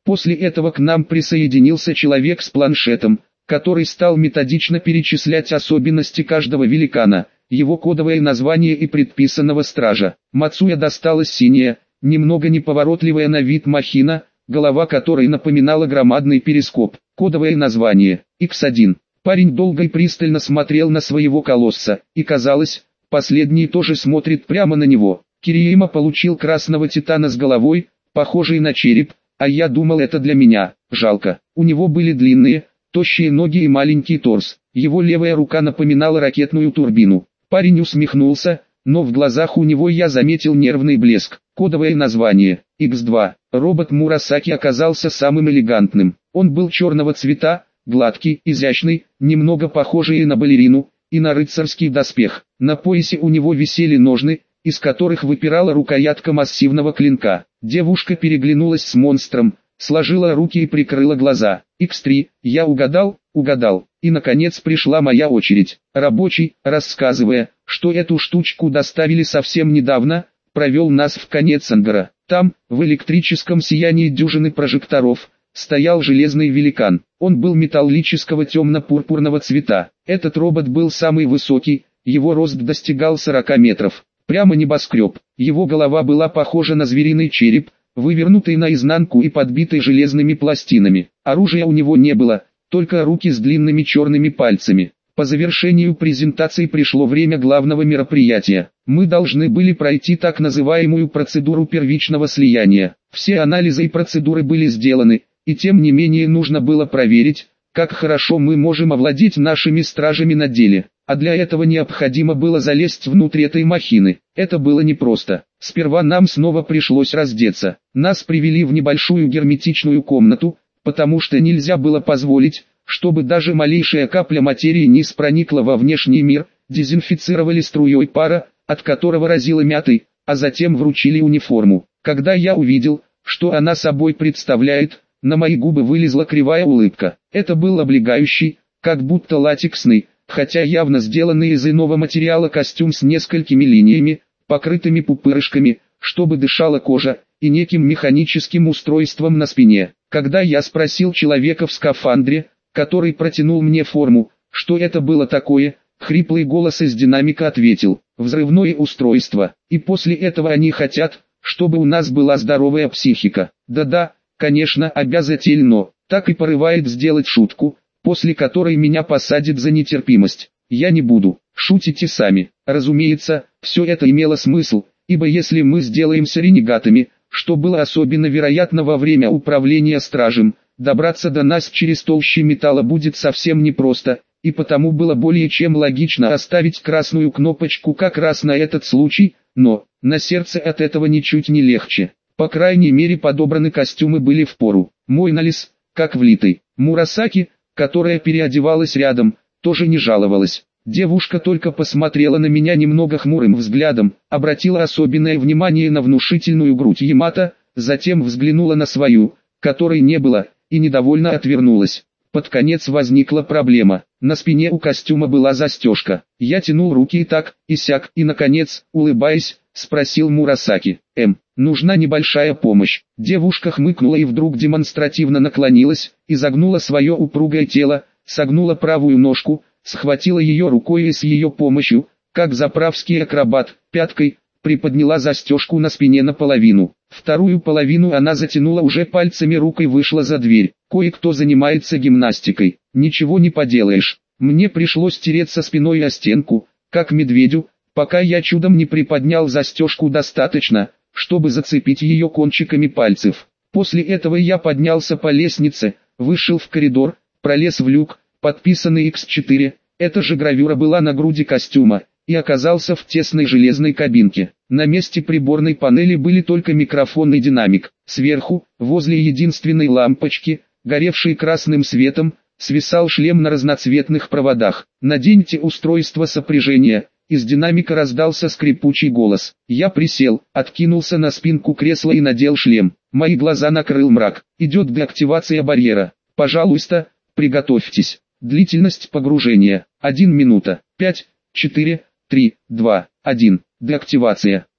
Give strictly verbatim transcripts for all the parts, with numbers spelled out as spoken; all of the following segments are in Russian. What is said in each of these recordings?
После этого к нам присоединился человек с планшетом, который стал методично перечислять особенности каждого великана, его кодовое название и предписанного стража. Мацуя досталась синяя, немного неповоротливая на вид махина, голова которой напоминала громадный перископ. Кодовое название – икс один. Парень долго и пристально смотрел на своего колосса, и казалось, последний тоже смотрит прямо на него. Кириэма получил красного титана с головой, похожей на череп, а я думал, это для меня. Жалко, у него были длинные, тощие ноги и маленький торс. Его левая рука напоминала ракетную турбину. Парень усмехнулся, но в глазах у него я заметил нервный блеск. Кодовое название – икс два. Робот Мурасаки оказался самым элегантным. Он был черного цвета, гладкий, изящный, немного похожий и на балерину, и на рыцарский доспех. На поясе у него висели ножны, из которых выпирала рукоятка массивного клинка. Девушка переглянулась с монстром, сложила руки и прикрыла глаза. икс три, я угадал, угадал. И наконец пришла моя очередь. Рабочий, рассказывая, что эту штучку доставили совсем недавно, провел нас в конец ангара. Там, в электрическом сиянии дюжины прожекторов, стоял железный великан. Он был металлического темно-пурпурного цвета. Этот робот был самый высокий, его рост достигал сорока метров. Прямо небоскреб. Его голова была похожа на звериный череп, вывернутый наизнанку и подбитый железными пластинами. Оружия у него не было, только руки с длинными черными пальцами. По завершению презентации пришло время главного мероприятия. Мы должны были пройти так называемую процедуру первичного слияния. Все анализы и процедуры были сделаны, и тем не менее нужно было проверить, как хорошо мы можем овладеть нашими стражами на деле. А для этого необходимо было залезть внутрь этой махины. Это было непросто. Сперва нам снова пришлось раздеться. Нас привели в небольшую герметичную комнату, потому что нельзя было позволить, чтобы даже малейшая капля материи не проникла во внешний мир. Дезинфицировали струей пара, от которого разило мятой, а затем вручили униформу. Когда я увидел, что она собой представляет, на мои губы вылезла кривая улыбка. Это был облегающий, как будто латексный, хотя явно сделанный из иного материала костюм с несколькими линиями, покрытыми пупырышками, чтобы дышала кожа, и неким механическим устройством на спине. Когда я спросил человека в скафандре, который протянул мне форму, что это было такое, хриплый голос из динамика ответил: взрывное устройство. И после этого они хотят, чтобы у нас была здоровая психика. Да-да, конечно, обязательно. Так и порывает сделать шутку, после которой меня посадят за нетерпимость. Я не буду, шутите сами. Разумеется, все это имело смысл, ибо если мы сделаемся ренегатами, что было особенно вероятно во время управления стражем, добраться до нас через толщу металла будет совсем непросто, и потому было более чем логично оставить красную кнопочку как раз на этот случай, но, на сердце от этого ничуть не легче. По крайней мере подобраны костюмы были впору. Мой налез, как влитый. Мурасаки, которая переодевалась рядом, тоже не жаловалась. Девушка только посмотрела на меня немного хмурым взглядом, обратила особенное внимание на внушительную грудь Ямато, затем взглянула на свою, которой не было, и недовольно отвернулась. Под конец возникла проблема. На спине у костюма была застежка. Я тянул руки и так, и сяк, и наконец, улыбаясь, спросил Мурасаки: «Эм, нужна небольшая помощь». Девушка хмыкнула и вдруг демонстративно наклонилась, изогнула свое упругое тело, согнула правую ножку, схватила ее рукой и с ее помощью, как заправский акробат, пяткой, приподняла застежку на спине наполовину. Вторую половину она затянула уже пальцами рук и вышла за дверь. Кое-кто занимается гимнастикой. Ничего не поделаешь. Мне пришлось тереться спиной о стенку, как медведю, пока я чудом не приподнял застежку достаточно, чтобы зацепить ее кончиками пальцев. После этого я поднялся по лестнице, вышел в коридор, пролез в люк, подписанный икс четыре, эта же гравюра была на груди костюма, и оказался в тесной железной кабинке. На месте приборной панели были только микрофон и динамик. Сверху, возле единственной лампочки, горевшей красным светом, свисал шлем на разноцветных проводах. «Наденьте устройство сопряжения». Из динамика раздался скрипучий голос. Я присел, откинулся на спинку кресла и надел шлем. Мои глаза накрыл мрак. Идет деактивация барьера. Пожалуйста, приготовьтесь. Длительность погружения. один минута. пять, четыре, три, два, один. Деактивация.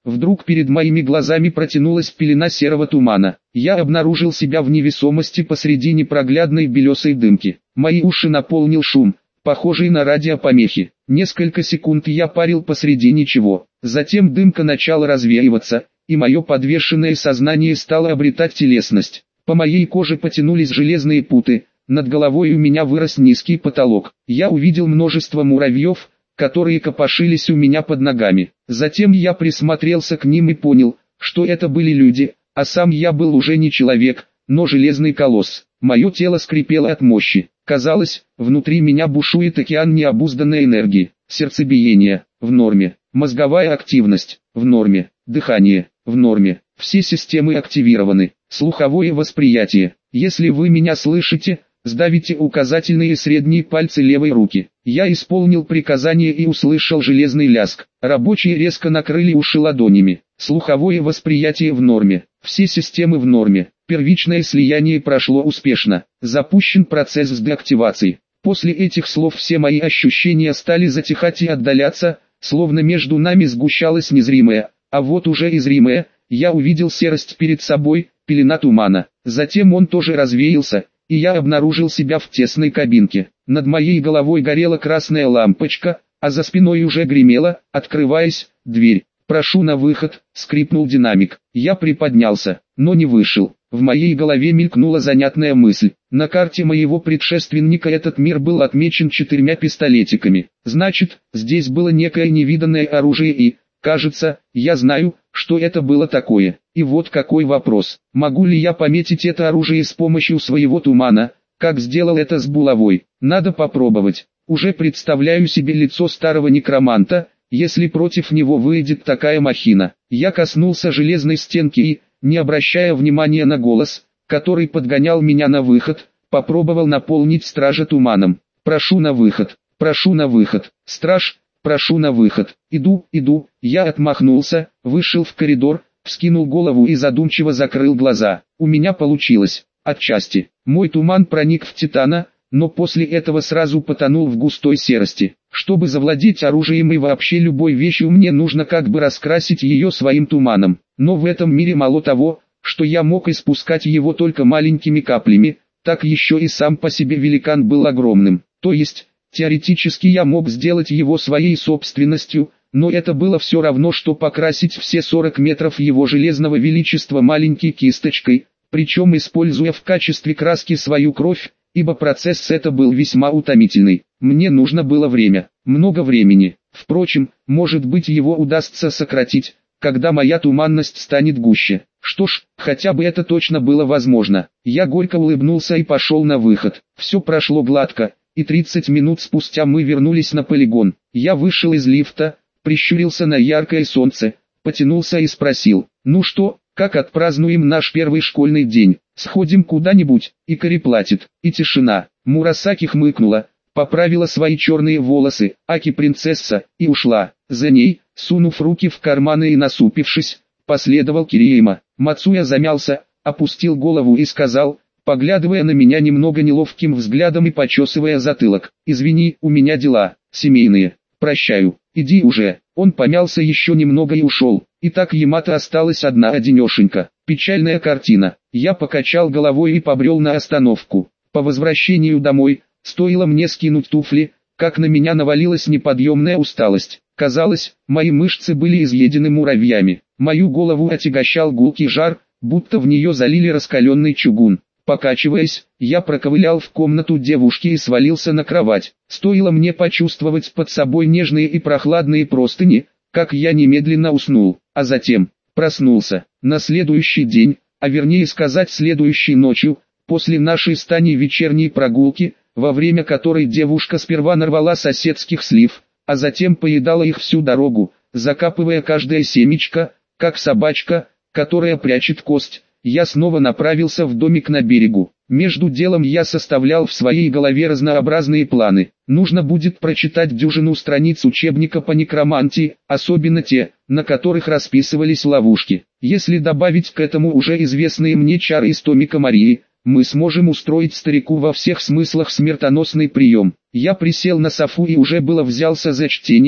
Вдруг перед моими глазами протянулась пелена серого тумана. Я обнаружил себя в невесомости посреди непроглядной белесой дымки. Мои уши наполнил шум, похожий на радиопомехи. Несколько секунд я парил посреди ничего. Затем дымка начала развеиваться, и мое подвешенное сознание стало обретать телесность. По моей коже потянулись железные путы, над головой у меня вырос низкий потолок. Я увидел множество муравьев, которые копошились у меня под ногами. Затем я присмотрелся к ним и понял, что это были люди, а сам я был уже не человек, но железный колосс. Мое тело скрипело от мощи. Казалось, внутри меня бушует океан необузданной энергии. Сердцебиение в норме, мозговая активность в норме, дыхание в норме. Все системы активированы. Слуховое восприятие. Если вы меня слышите, сдавите указательные и средние пальцы левой руки. Я исполнил приказание и услышал железный лязг. Рабочие резко накрыли уши ладонями. Слуховое восприятие в норме. Все системы в норме. Первичное слияние прошло успешно. Запущен процесс деактивации. После этих слов все мои ощущения стали затихать и отдаляться, словно между нами сгущалось незримое, а вот уже и зримое. Я увидел серость перед собой, пелена тумана. Затем он тоже развеялся, и я обнаружил себя в тесной кабинке. Над моей головой горела красная лампочка, а за спиной уже гремела, открываясь, дверь. «Прошу на выход», — скрипнул динамик. Я приподнялся, но не вышел. В моей голове мелькнула занятная мысль. На карте моего предшественника этот мир был отмечен четырьмя пистолетиками. Значит, здесь было некое невиданное оружие и, кажется, я знаю, что это было такое. И вот какой вопрос. Могу ли я пометить это оружие с помощью своего тумана, как сделал это с булавой? Надо попробовать. Уже представляю себе лицо старого некроманта, если против него выйдет такая махина. Я коснулся железной стенки и, не обращая внимания на голос, который подгонял меня на выход, попробовал наполнить стража туманом. «Прошу на выход, прошу на выход, страж, прошу на выход». Иду, иду, я отмахнулся, вышел в коридор, вскинул голову и задумчиво закрыл глаза. У меня получилось, отчасти. Мой туман проник в Титана, но после этого сразу потонул в густой серости. Чтобы завладеть оружием и вообще любой вещью, мне нужно как бы раскрасить ее своим туманом. Но в этом мире мало того, что я мог испускать его только маленькими каплями, так еще и сам по себе великан был огромным. То есть, теоретически я мог сделать его своей собственностью, но это было все равно, что покрасить все сорок метров его железного величества маленькой кисточкой, причем используя в качестве краски свою кровь, ибо процесс это был весьма утомительный. Мне нужно было время, много времени. Впрочем, может быть, его удастся сократить, когда моя туманность станет гуще. Что ж, хотя бы это точно было возможно. Я горько улыбнулся и пошел на выход. Все прошло гладко, и тридцать минут спустя мы вернулись на полигон. Я вышел из лифта, прищурился на яркое солнце, потянулся и спросил: «Ну что, как отпразднуем наш первый школьный день? Сходим куда-нибудь?» Икари платит. И тишина. Мурасаки хмыкнула, поправила свои черные волосы, Аки-принцесса, и ушла. За ней, сунув руки в карманы и насупившись, последовал Кириэма. Мацуя замялся, опустил голову и сказал, поглядывая на меня немного неловким взглядом и почесывая затылок: «Извини, у меня дела, семейные. Прощаю, иди уже». Он помялся еще немного и ушел. И так Ямато осталась одна одинешенька. Печальная картина. Я покачал головой и побрел на остановку. По возвращению домой, стоило мне скинуть туфли, как на меня навалилась неподъемная усталость. Казалось, мои мышцы были изъедены муравьями. Мою голову отягощал гулкий жар, будто в нее залили раскаленный чугун. Покачиваясь, я проковылял в комнату девушки и свалился на кровать. Стоило мне почувствовать под собой нежные и прохладные простыни, как я немедленно уснул, а затем проснулся. На следующий день, а вернее сказать следующей ночью, после нашей с Таней вечерней прогулки, во время которой девушка сперва нарвала соседских слив, а затем поедала их всю дорогу, закапывая каждое семечко, как собачка, которая прячет кость, я снова направился в домик на берегу. Между делом я составлял в своей голове разнообразные планы. Нужно будет прочитать дюжину страниц учебника по некромантии, особенно те, на которых расписывались ловушки. Если добавить к этому уже известные мне чары из томика Марии, мы сможем устроить старику во всех смыслах смертоносный прием. Я присел на софу и уже было взялся за чтение,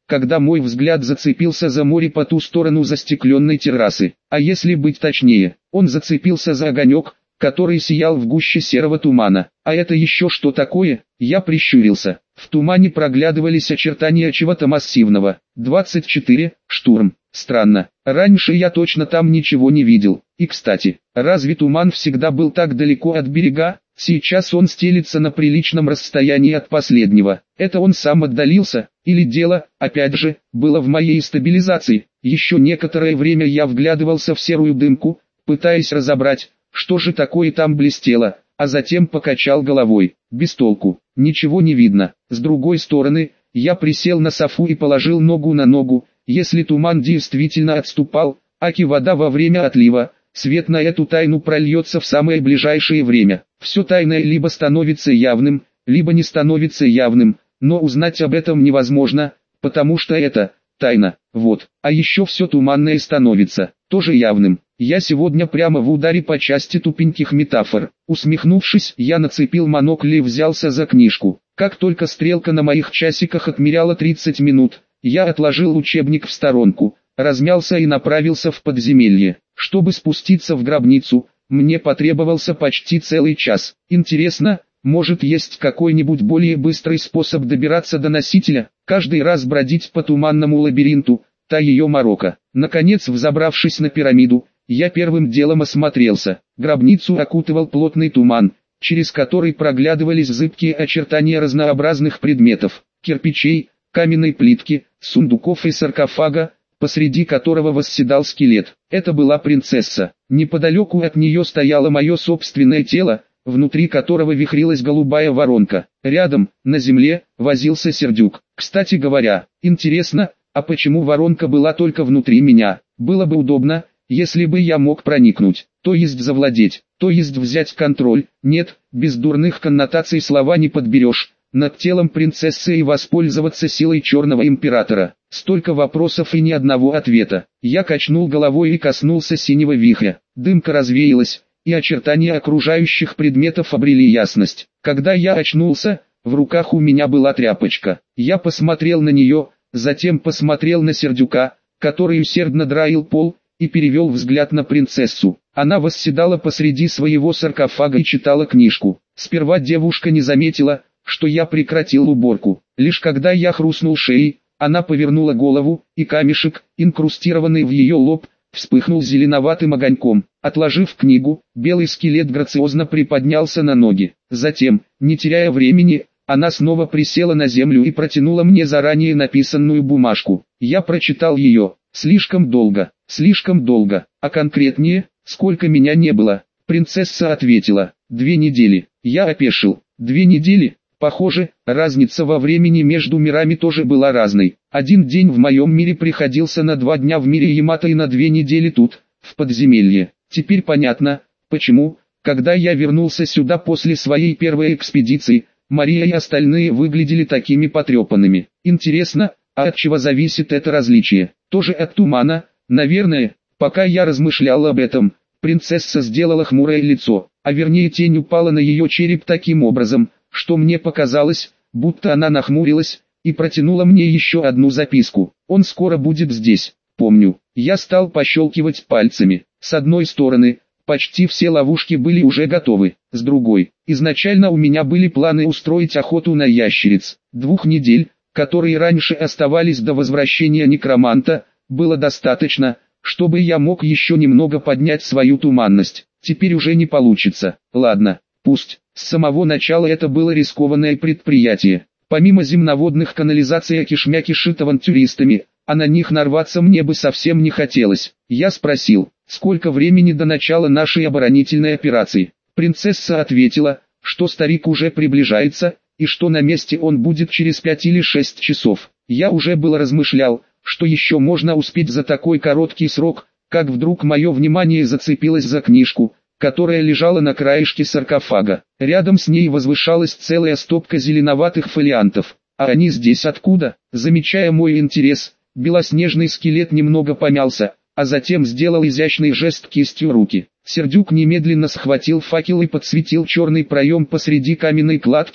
когда мой взгляд зацепился за море по ту сторону застекленной террасы. А если быть точнее, он зацепился за огонек, который сиял в гуще серого тумана. А это еще что такое? Я прищурился. В тумане проглядывались очертания чего-то массивного. двадцать четыре, штурм. Странно. Раньше я точно там ничего не видел. И кстати, разве туман всегда был так далеко от берега? Сейчас он стелится на приличном расстоянии от последнего. Это он сам отдалился? Или дело, опять же, было в моей стабилизации? Еще некоторое время я вглядывался в серую дымку, пытаясь разобрать, что же такое там блестело, а затем покачал головой. Без толку, ничего не видно. С другой стороны, я присел на софу и положил ногу на ногу. Если туман действительно отступал, аки вода во время отлива, свет на эту тайну прольется в самое ближайшее время. Все тайное либо становится явным, либо не становится явным, но узнать об этом невозможно, потому что это тайна. Вот, а еще все туманное становится тоже явным. Я сегодня прямо в ударе по части тупеньких метафор. Усмехнувшись, я нацепил монокль и взялся за книжку. Как только стрелка на моих часиках отмеряла тридцать минут, я отложил учебник в сторонку, размялся и направился в подземелье. Чтобы спуститься в гробницу, мне потребовался почти целый час. Интересно, может есть какой-нибудь более быстрый способ добираться до носителя, каждый раз бродить по туманному лабиринту, та ее морока. Наконец, взобравшись на пирамиду, я первым делом осмотрелся. Гробницу окутывал плотный туман, через который проглядывались зыбкие очертания разнообразных предметов, кирпичей, каменной плитки, сундуков и саркофага, посреди которого восседал скелет. Это была принцесса. Неподалеку от нее стояло мое собственное тело, внутри которого вихрилась голубая воронка. Рядом, на земле, возился Сердюк. Кстати говоря, интересно, а почему воронка была только внутри меня? Было бы удобно, если бы я мог проникнуть, то есть завладеть, то есть взять контроль. Нет, без дурных коннотаций слова не подберешь. Над телом принцессы и воспользоваться силой черного императора. Столько вопросов и ни одного ответа. Я качнул головой и коснулся синего вихря. Дымка развеялась, и очертания окружающих предметов обрели ясность. Когда я очнулся, в руках у меня была тряпочка. Я посмотрел на нее, затем посмотрел на Сердюка, который усердно драил пол, и перевел взгляд на принцессу. Она восседала посреди своего саркофага и читала книжку. Сперва девушка не заметила, что я прекратил уборку. Лишь когда я хрустнул шеей, она повернула голову, и камешек, инкрустированный в ее лоб, вспыхнул зеленоватым огоньком. Отложив книгу, белый скелет грациозно приподнялся на ноги. Затем, не теряя времени, она снова присела на землю и протянула мне заранее написанную бумажку. Я прочитал ее. Слишком долго, слишком долго, а конкретнее, сколько меня не было. Принцесса ответила: две недели. Я опешил. Две недели? Похоже, разница во времени между мирами тоже была разной. Один день в моем мире приходился на два дня в мире Ямато и на две недели тут, в подземелье. Теперь понятно, почему, когда я вернулся сюда после своей первой экспедиции, Мария и остальные выглядели такими потрепанными. Интересно, а от чего зависит это различие? Тоже от тумана, наверное. Пока я размышлял об этом, принцесса сделала хмурое лицо, а вернее тень упала на ее череп таким образом, что мне показалось, будто она нахмурилась, и протянула мне еще одну записку. Он скоро будет здесь, помню. Я стал пощелкивать пальцами. С одной стороны, почти все ловушки были уже готовы. С другой, изначально у меня были планы устроить охоту на ящериц. Двух недель, которые раньше оставались до возвращения некроманта, было достаточно, чтобы я мог еще немного поднять свою туманность. Теперь уже не получится. Ладно, пусть. С самого начала это было рискованное предприятие. Помимо земноводных канализаций кишмя кишит авантюристами, а на них нарваться мне бы совсем не хотелось. Я спросил, сколько времени до начала нашей оборонительной операции. Принцесса ответила, что старик уже приближается, и что на месте он будет через пять или шесть часов. Я уже было размышлял, что еще можно успеть за такой короткий срок, как вдруг мое внимание зацепилось за книжку, которая лежала на краешке саркофага. Рядом с ней возвышалась целая стопка зеленоватых фолиантов. А они здесь откуда? Замечая мой интерес, белоснежный скелет немного помялся, а затем сделал изящный жест кистью руки. Сердюк немедленно схватил факел и подсветил черный проем посреди каменной кладки,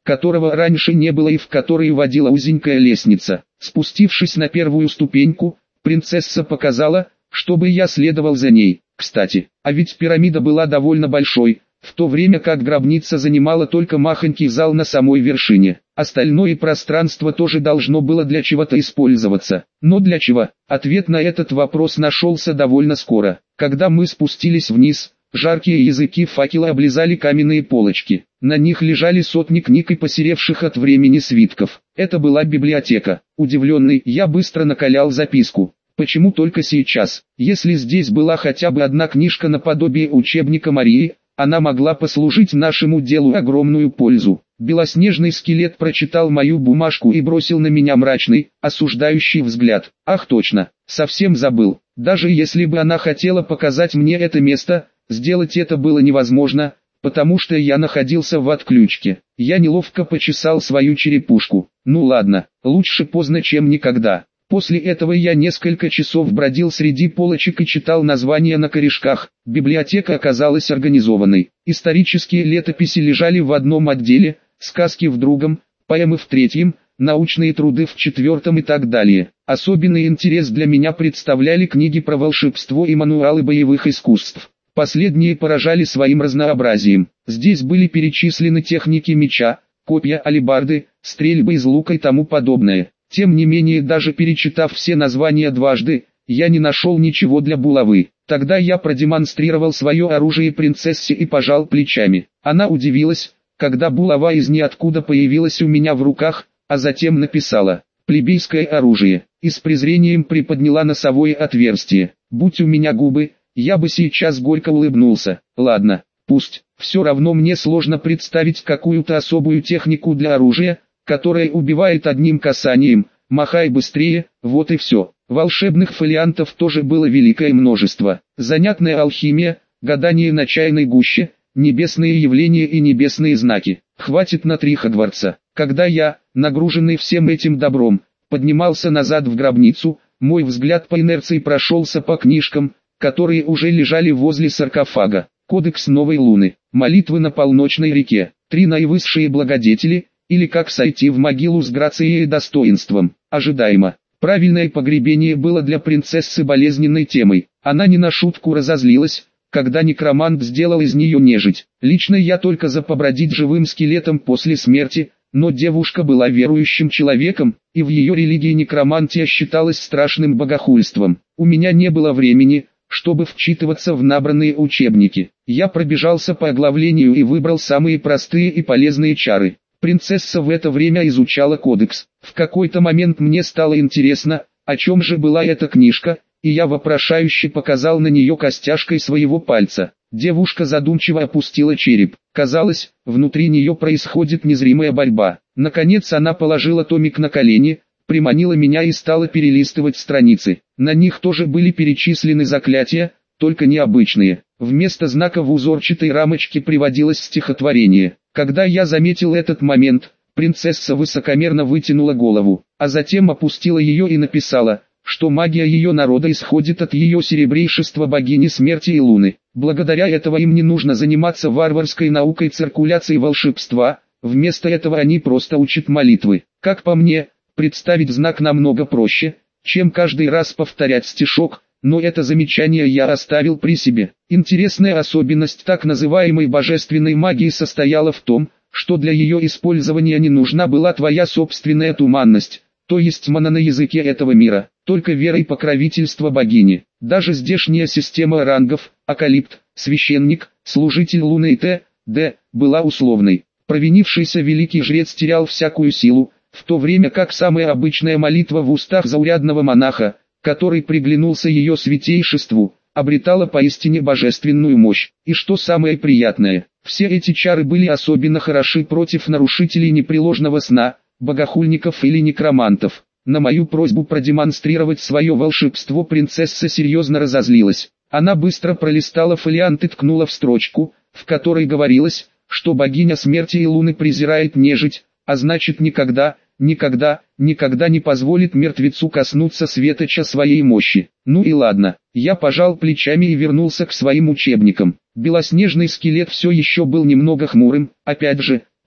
которого раньше не было и в который водила узенькая лестница. Спустившись на первую ступеньку, принцесса показала, чтобы я следовал за ней. Кстати, а ведь пирамида была довольно большой, в то время как гробница занимала только махонький зал на самой вершине. Остальное пространство тоже должно было для чего-то использоваться. Но для чего? Ответ на этот вопрос нашелся довольно скоро. Когда мы спустились вниз, жаркие языки факела облизали каменные полочки. На них лежали сотни книг и посеревших от времени свитков. Это была библиотека. Удивленный, я быстро накалял записку. Почему только сейчас? Если здесь была хотя бы одна книжка наподобие учебника Марии, она могла послужить нашему делу огромную пользу. Белоснежный скелет прочитал мою бумажку и бросил на меня мрачный, осуждающий взгляд. Ах точно, совсем забыл. Даже если бы она хотела показать мне это место, сделать это было невозможно, потому что я находился в отключке. Я неловко почесал свою черепушку. Ну ладно, лучше поздно, чем никогда. После этого я несколько часов бродил среди полочек и читал названия на корешках. Библиотека оказалась организованной. Исторические летописи лежали в одном отделе, сказки в другом, поэмы в третьем, научные труды в четвертом и так далее. Особенный интерес для меня представляли книги про волшебство и мануалы боевых искусств. Последние поражали своим разнообразием. Здесь были перечислены техники меча, копья, алебарды, стрельбы из лука и тому подобное. Тем не менее, даже перечитав все названия дважды, я не нашел ничего для булавы. Тогда я продемонстрировал свое оружие принцессе и пожал плечами. Она удивилась, когда булава из ниоткуда появилась у меня в руках, а затем написала «плебейское оружие» и с презрением приподняла носовое отверстие. Будь у меня губы, я бы сейчас горько улыбнулся. Ладно, пусть. Все равно мне сложно представить какую-то особую технику для оружия, которая убивает одним касанием. Махай быстрее, вот и все. Волшебных фолиантов тоже было великое множество. Занятная алхимия, гадание на чайной гуще, небесные явления и небесные знаки. Хватит на три Хогвартса. Когда я, нагруженный всем этим добром, поднимался назад в гробницу, мой взгляд по инерции прошелся по книжкам, которые уже лежали возле саркофага. Кодекс Новой Луны, молитвы на полночной реке, три наивысшие благодетели, или как сойти в могилу с грацией и достоинством. Ожидаемо. Правильное погребение было для принцессы болезненной темой. Она не на шутку разозлилась, когда некромант сделал из нее нежить. Лично я только за побродить живым скелетом после смерти, но девушка была верующим человеком, и в ее религии некромантия считалась страшным богохульством. У меня не было времени, чтобы вчитываться в набранные учебники. Я пробежался по оглавлению и выбрал самые простые и полезные чары. Принцесса в это время изучала кодекс. В какой-то момент мне стало интересно, о чем же была эта книжка, и я вопрошающе показал на нее костяшкой своего пальца. Девушка задумчиво опустила череп. Казалось, внутри нее происходит незримая борьба. Наконец она положила томик на колени, приманила меня и стала перелистывать страницы. На них тоже были перечислены заклятия, только необычные. Вместо знака в узорчатой рамочке приводилось стихотворение. Когда я заметил этот момент, принцесса высокомерно вытянула голову, а затем опустила ее и написала, что магия ее народа исходит от ее серебрейшества богини смерти и луны. Благодаря этого им не нужно заниматься варварской наукой циркуляции волшебства, вместо этого они просто учат молитвы. Как по мне, представить знак намного проще, чем каждый раз повторять стишок, но это замечание я оставил при себе. Интересная особенность так называемой божественной магии состояла в том, что для ее использования не нужна была твоя собственная туманность, то есть мана на языке этого мира, только вера и покровительство богини. Даже здешняя система рангов, акалипт, священник, служитель луны и т.д. была условной. Провинившийся великий жрец терял всякую силу, в то время как самая обычная молитва в устах заурядного монаха, который приглянулся ее святейшеству, обретала поистине божественную мощь. И что самое приятное, все эти чары были особенно хороши против нарушителей непреложного сна, богохульников или некромантов. На мою просьбу продемонстрировать свое волшебство принцесса серьезно разозлилась. Она быстро пролистала фолиант и ткнула в строчку, в которой говорилось, что богиня смерти и луны презирает нежить, а значит никогда, никогда, никогда не позволит мертвецу коснуться светоча своей мощи. Ну и ладно, я пожал плечами и вернулся к своим учебникам. Белоснежный скелет все еще был немного хмурым, опять же,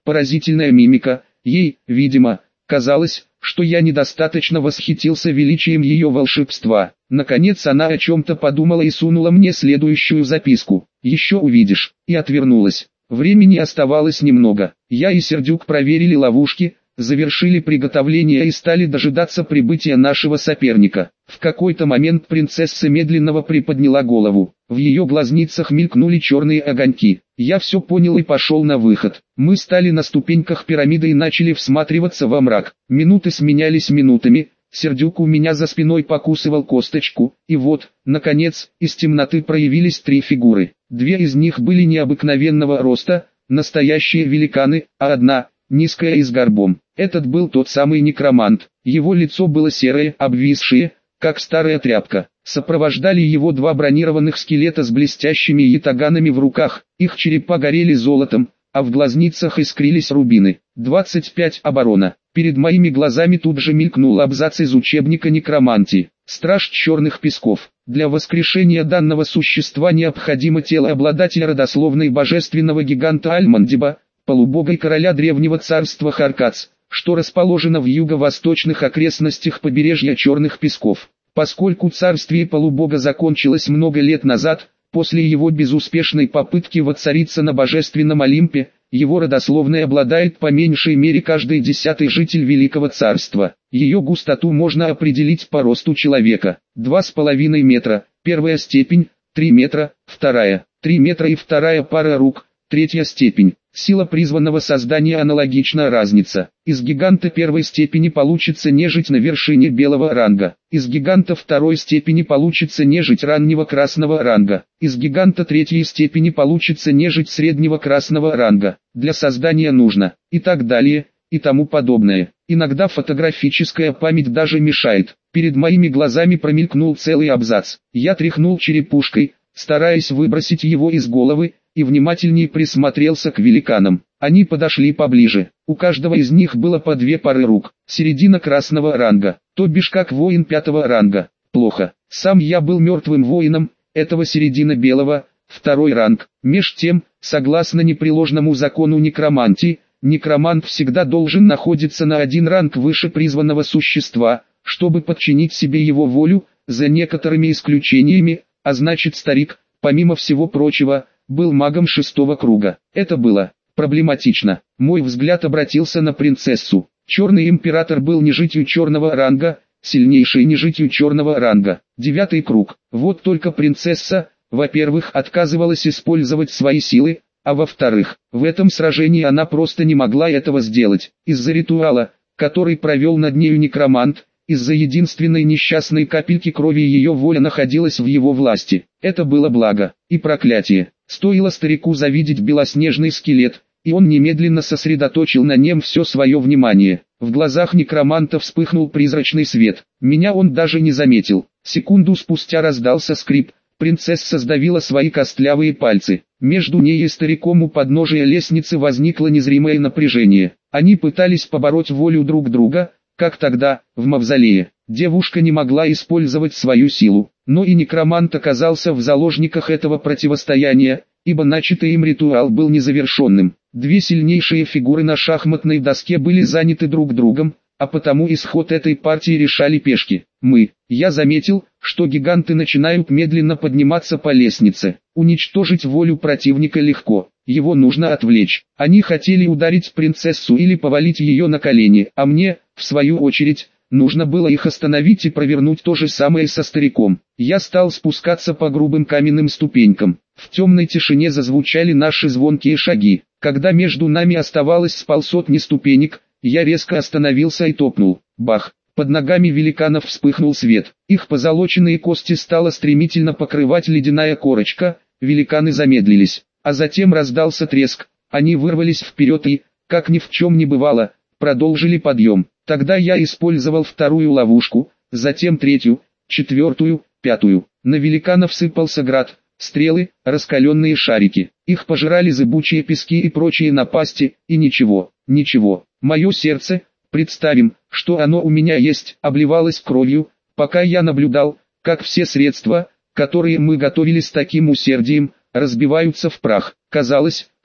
поразительная мимика. Ей, видимо, казалось, что я недостаточно восхитился величием ее волшебства. Наконец она о чем-то подумала и сунула мне следующую записку. «Еще увидишь», и отвернулась. Времени оставалось немного. Я и Сердюк проверили ловушки, завершили приготовление и стали дожидаться прибытия нашего соперника. В какой-то момент принцесса медленно приподняла голову. В ее глазницах мелькнули черные огоньки. Я все понял и пошел на выход. Мы стали на ступеньках пирамиды и начали всматриваться во мрак. Минуты сменялись минутами. Сердюк у меня за спиной покусывал косточку, и вот, наконец, из темноты проявились три фигуры. Две из них были необыкновенного роста, настоящие великаны, а одна, низкая и с горбом. Этот был тот самый некромант. Его лицо было серое, обвисшее, как старая тряпка. Сопровождали его два бронированных скелета с блестящими ятаганами в руках. Их черепа горели золотом, а в глазницах искрились рубины. двадцать пять оборона. Перед моими глазами тут же мелькнул абзац из учебника некромантии. Страж черных песков. Для воскрешения данного существа необходимо тело обладателя родословной божественного гиганта Альмандиба, полубога и короля древнего царства Харкац, что расположено в юго-восточных окрестностях побережья Черных песков. Поскольку царствие полубога закончилось много лет назад, после его безуспешной попытки воцариться на божественном Олимпе, его родословной обладает по меньшей мере каждый десятый житель Великого Царства. Ее густоту можно определить по росту человека. два с половиной метра, первая степень, три метра, вторая, три метра и вторая пара рук, третья степень. Сила призванного создания аналогична разница. Из гиганта первой степени получится нежить на вершине белого ранга. Из гиганта второй степени получится нежить раннего красного ранга. Из гиганта третьей степени получится нежить среднего красного ранга. Для создания нужно, и так далее, и тому подобное. Иногда фотографическая память даже мешает. Перед моими глазами промелькнул целый абзац. Я тряхнул черепушкой, стараясь выбросить его из головы, и внимательнее присмотрелся к великанам. Они подошли поближе. У каждого из них было по две пары рук. Середина красного ранга, то бишь как воин пятого ранга. Плохо. Сам я был мертвым воином, этого середина белого, второй ранг. Меж тем, согласно непреложному закону некромантии, некромант всегда должен находиться на один ранг выше призванного существа, чтобы подчинить себе его волю, за некоторыми исключениями, а значит старик, помимо всего прочего, был магом шестого круга. Это было проблематично. Мой взгляд обратился на принцессу. Черный император был нежитью черного ранга, сильнейшей нежитью черного ранга. Девятый круг. Вот только принцесса, во-первых, отказывалась использовать свои силы, а во-вторых, в этом сражении она просто не могла этого сделать. Из-за ритуала, который провел над нею некромант, из-за единственной несчастной капельки крови ее воля находилась в его власти. Это было благо и проклятие. Стоило старику завидеть белоснежный скелет, и он немедленно сосредоточил на нем все свое внимание. В глазах некроманта вспыхнул призрачный свет. Меня он даже не заметил. Секунду спустя раздался скрип. Принцесса сдавила свои костлявые пальцы. Между ней и стариком у подножия лестницы возникло незримое напряжение. Они пытались побороть волю друг друга, как тогда, в мавзолее. Девушка не могла использовать свою силу, но и некромант оказался в заложниках этого противостояния, ибо начатый им ритуал был незавершенным. Две сильнейшие фигуры на шахматной доске были заняты друг другом, а потому исход этой партии решали пешки. Мы. Я заметил, что гиганты начинают медленно подниматься по лестнице. Уничтожить волю противника легко, его нужно отвлечь. Они хотели ударить принцессу или повалить ее на колени, а мне, в свою очередь, нужно было их остановить и провернуть то же самое со стариком. Я стал спускаться по грубым каменным ступенькам. В темной тишине зазвучали наши звонкие шаги. Когда между нами оставалось с полсотни ступенек, я резко остановился и топнул. Бах! Под ногами великанов вспыхнул свет. Их позолоченные кости стала стремительно покрывать ледяная корочка. Великаны замедлились, а затем раздался треск. Они вырвались вперед и, как ни в чем не бывало, продолжили подъем. Тогда я использовал вторую ловушку, затем третью, четвертую, пятую. На великанов сыпался град, стрелы, раскаленные шарики. Их пожирали зыбучие пески и прочие напасти, и ничего, ничего. Мое сердце, представим, что оно у меня есть, обливалось кровью, пока я наблюдал, как все средства, которые мы готовили с таким усердием, разбиваются в прах. Казалось,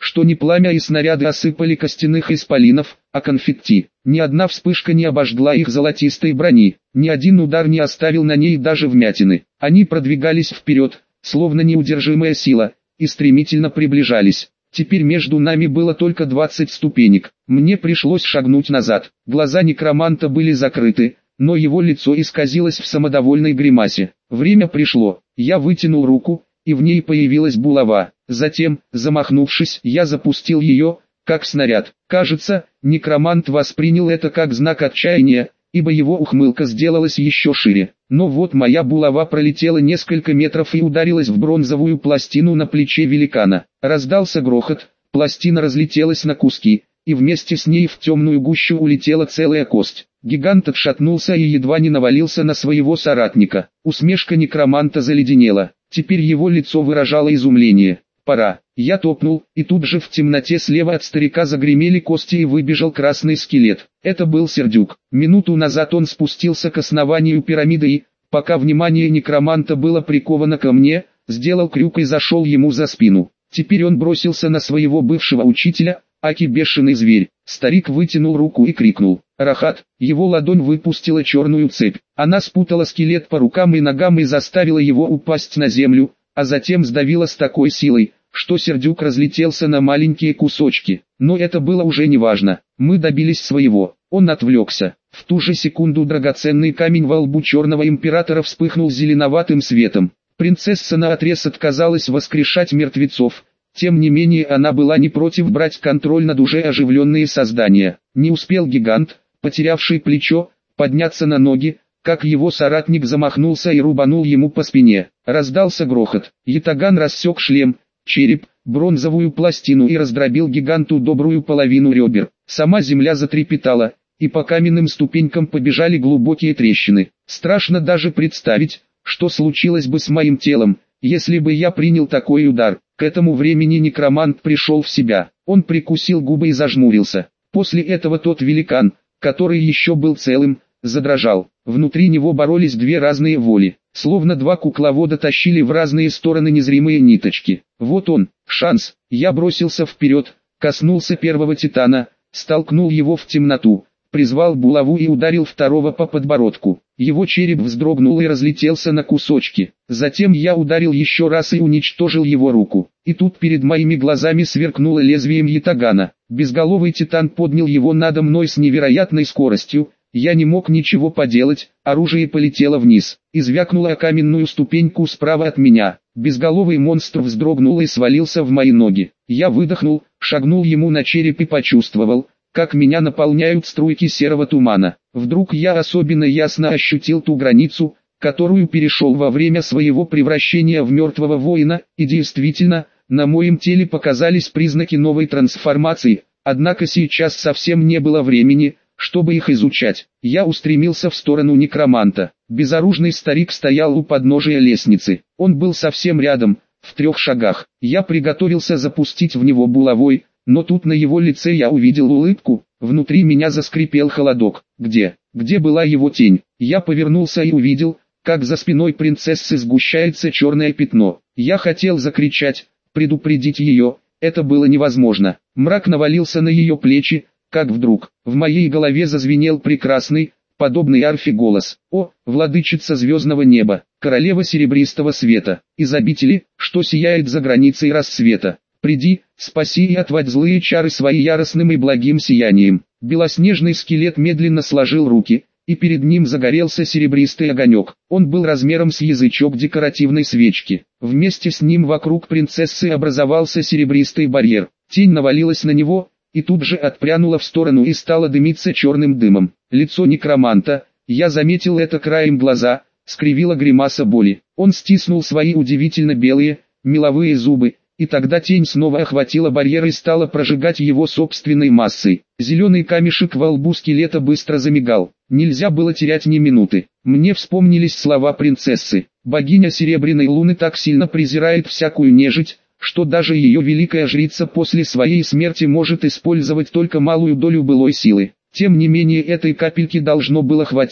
что ни пламя и снаряды осыпали костяных исполинов, а конфетти. Ни одна вспышка не обожгла их золотистой брони, ни один удар не оставил на ней даже вмятины. Они продвигались вперед, словно неудержимая сила, и стремительно приближались. Теперь между нами было только двадцать ступенек. Мне пришлось шагнуть назад. Глаза некроманта были закрыты, но его лицо исказилось в самодовольной гримасе. Время пришло. Я вытянул руку, и в ней появилась булава. Затем, замахнувшись, я запустил ее, как снаряд. Кажется, некромант воспринял это как знак отчаяния, ибо его ухмылка сделалась еще шире. Но вот моя булава пролетела несколько метров и ударилась в бронзовую пластину на плече великана. Раздался грохот, пластина разлетелась на куски, и вместе с ней в темную гущу улетела целая кость. Гигант отшатнулся и едва не навалился на своего соратника. Усмешка некроманта заледенела. Теперь его лицо выражало изумление. «Пора». Я топнул, и тут же в темноте слева от старика загремели кости и выбежал красный скелет. Это был Сердюк. Минуту назад он спустился к основанию пирамиды и, пока внимание некроманта было приковано ко мне, сделал крюк и зашел ему за спину. Теперь он бросился на своего бывшего учителя, аки бешеный зверь. Старик вытянул руку и крикнул. «Рахат!» Его ладонь выпустила черную цепь. Она спутала скелет по рукам и ногам и заставила его упасть на землю, а затем сдавила с такой силой, что Сердюк разлетелся на маленькие кусочки. Но это было уже не важно. Мы добились своего. Он отвлекся. В ту же секунду драгоценный камень во лбу черного императора вспыхнул зеленоватым светом. Принцесса наотрез отказалась воскрешать мертвецов. Тем не менее она была не против брать контроль над уже оживленные создания. Не успел гигант, потерявший плечо, подняться на ноги, как его соратник замахнулся и рубанул ему по спине. Раздался грохот. Ятаган рассек шлем, череп, бронзовую пластину и раздробил гиганту добрую половину ребер. Сама земля затрепетала, и по каменным ступенькам побежали глубокие трещины. Страшно даже представить, что случилось бы с моим телом, если бы я принял такой удар. К этому времени некромант пришел в себя. Он прикусил губы и зажмурился. После этого тот великан, который еще был целым, задрожал. Внутри него боролись две разные воли. Словно два кукловода тащили в разные стороны незримые ниточки. Вот он, шанс. Я бросился вперед, коснулся первого титана, столкнул его в темноту, призвал булаву и ударил второго по подбородку. Его череп вздрогнул и разлетелся на кусочки. Затем я ударил еще раз и уничтожил его руку. И тут перед моими глазами сверкнуло лезвием ятагана. Безголовый титан поднял его надо мной с невероятной скоростью. Я не мог ничего поделать, оружие полетело вниз, и звякнуло о каменную ступеньку справа от меня. Безголовый монстр вздрогнул и свалился в мои ноги. Я выдохнул, шагнул ему на череп и почувствовал, как меня наполняют струйки серого тумана. Вдруг я особенно ясно ощутил ту границу, которую перешел во время своего превращения в мертвого воина, и действительно, на моем теле показались признаки новой трансформации, однако сейчас совсем не было времени, чтобы их изучать. Я устремился в сторону некроманта. Безоружный старик стоял у подножия лестницы. Он был совсем рядом, в трех шагах. Я приготовился запустить в него булавой, но тут на его лице я увидел улыбку. Внутри меня заскрипел холодок. Где? Где была его тень? Я повернулся и увидел, как за спиной принцессы сгущается черное пятно. Я хотел закричать, предупредить ее. Это было невозможно. Мрак навалился на ее плечи, как вдруг, в моей голове зазвенел прекрасный, подобный арфе голос. «О, владычица звездного неба, королева серебристого света, из обители, что сияет за границей рассвета, приди, спаси и отвадь злые чары свои яростным и благим сиянием». Белоснежный скелет медленно сложил руки, и перед ним загорелся серебристый огонек. Он был размером с язычок декоративной свечки. Вместе с ним вокруг принцессы образовался серебристый барьер. Тень навалилась на него, и тут же отпрянула в сторону и стала дымиться черным дымом. Лицо некроманта, я заметил это краем глаза, скривила гримаса боли. Он стиснул свои удивительно белые, меловые зубы, и тогда тень снова охватила барьер и стала прожигать его собственной массой. Зеленый камешек во лбу скелета быстро замигал. Нельзя было терять ни минуты. Мне вспомнились слова принцессы. Богиня Серебряной Луны так сильно презирает всякую нежить, что даже ее великая жрица после своей смерти может использовать только малую долю былой силы. Тем не менее этой капельки должно было хватить,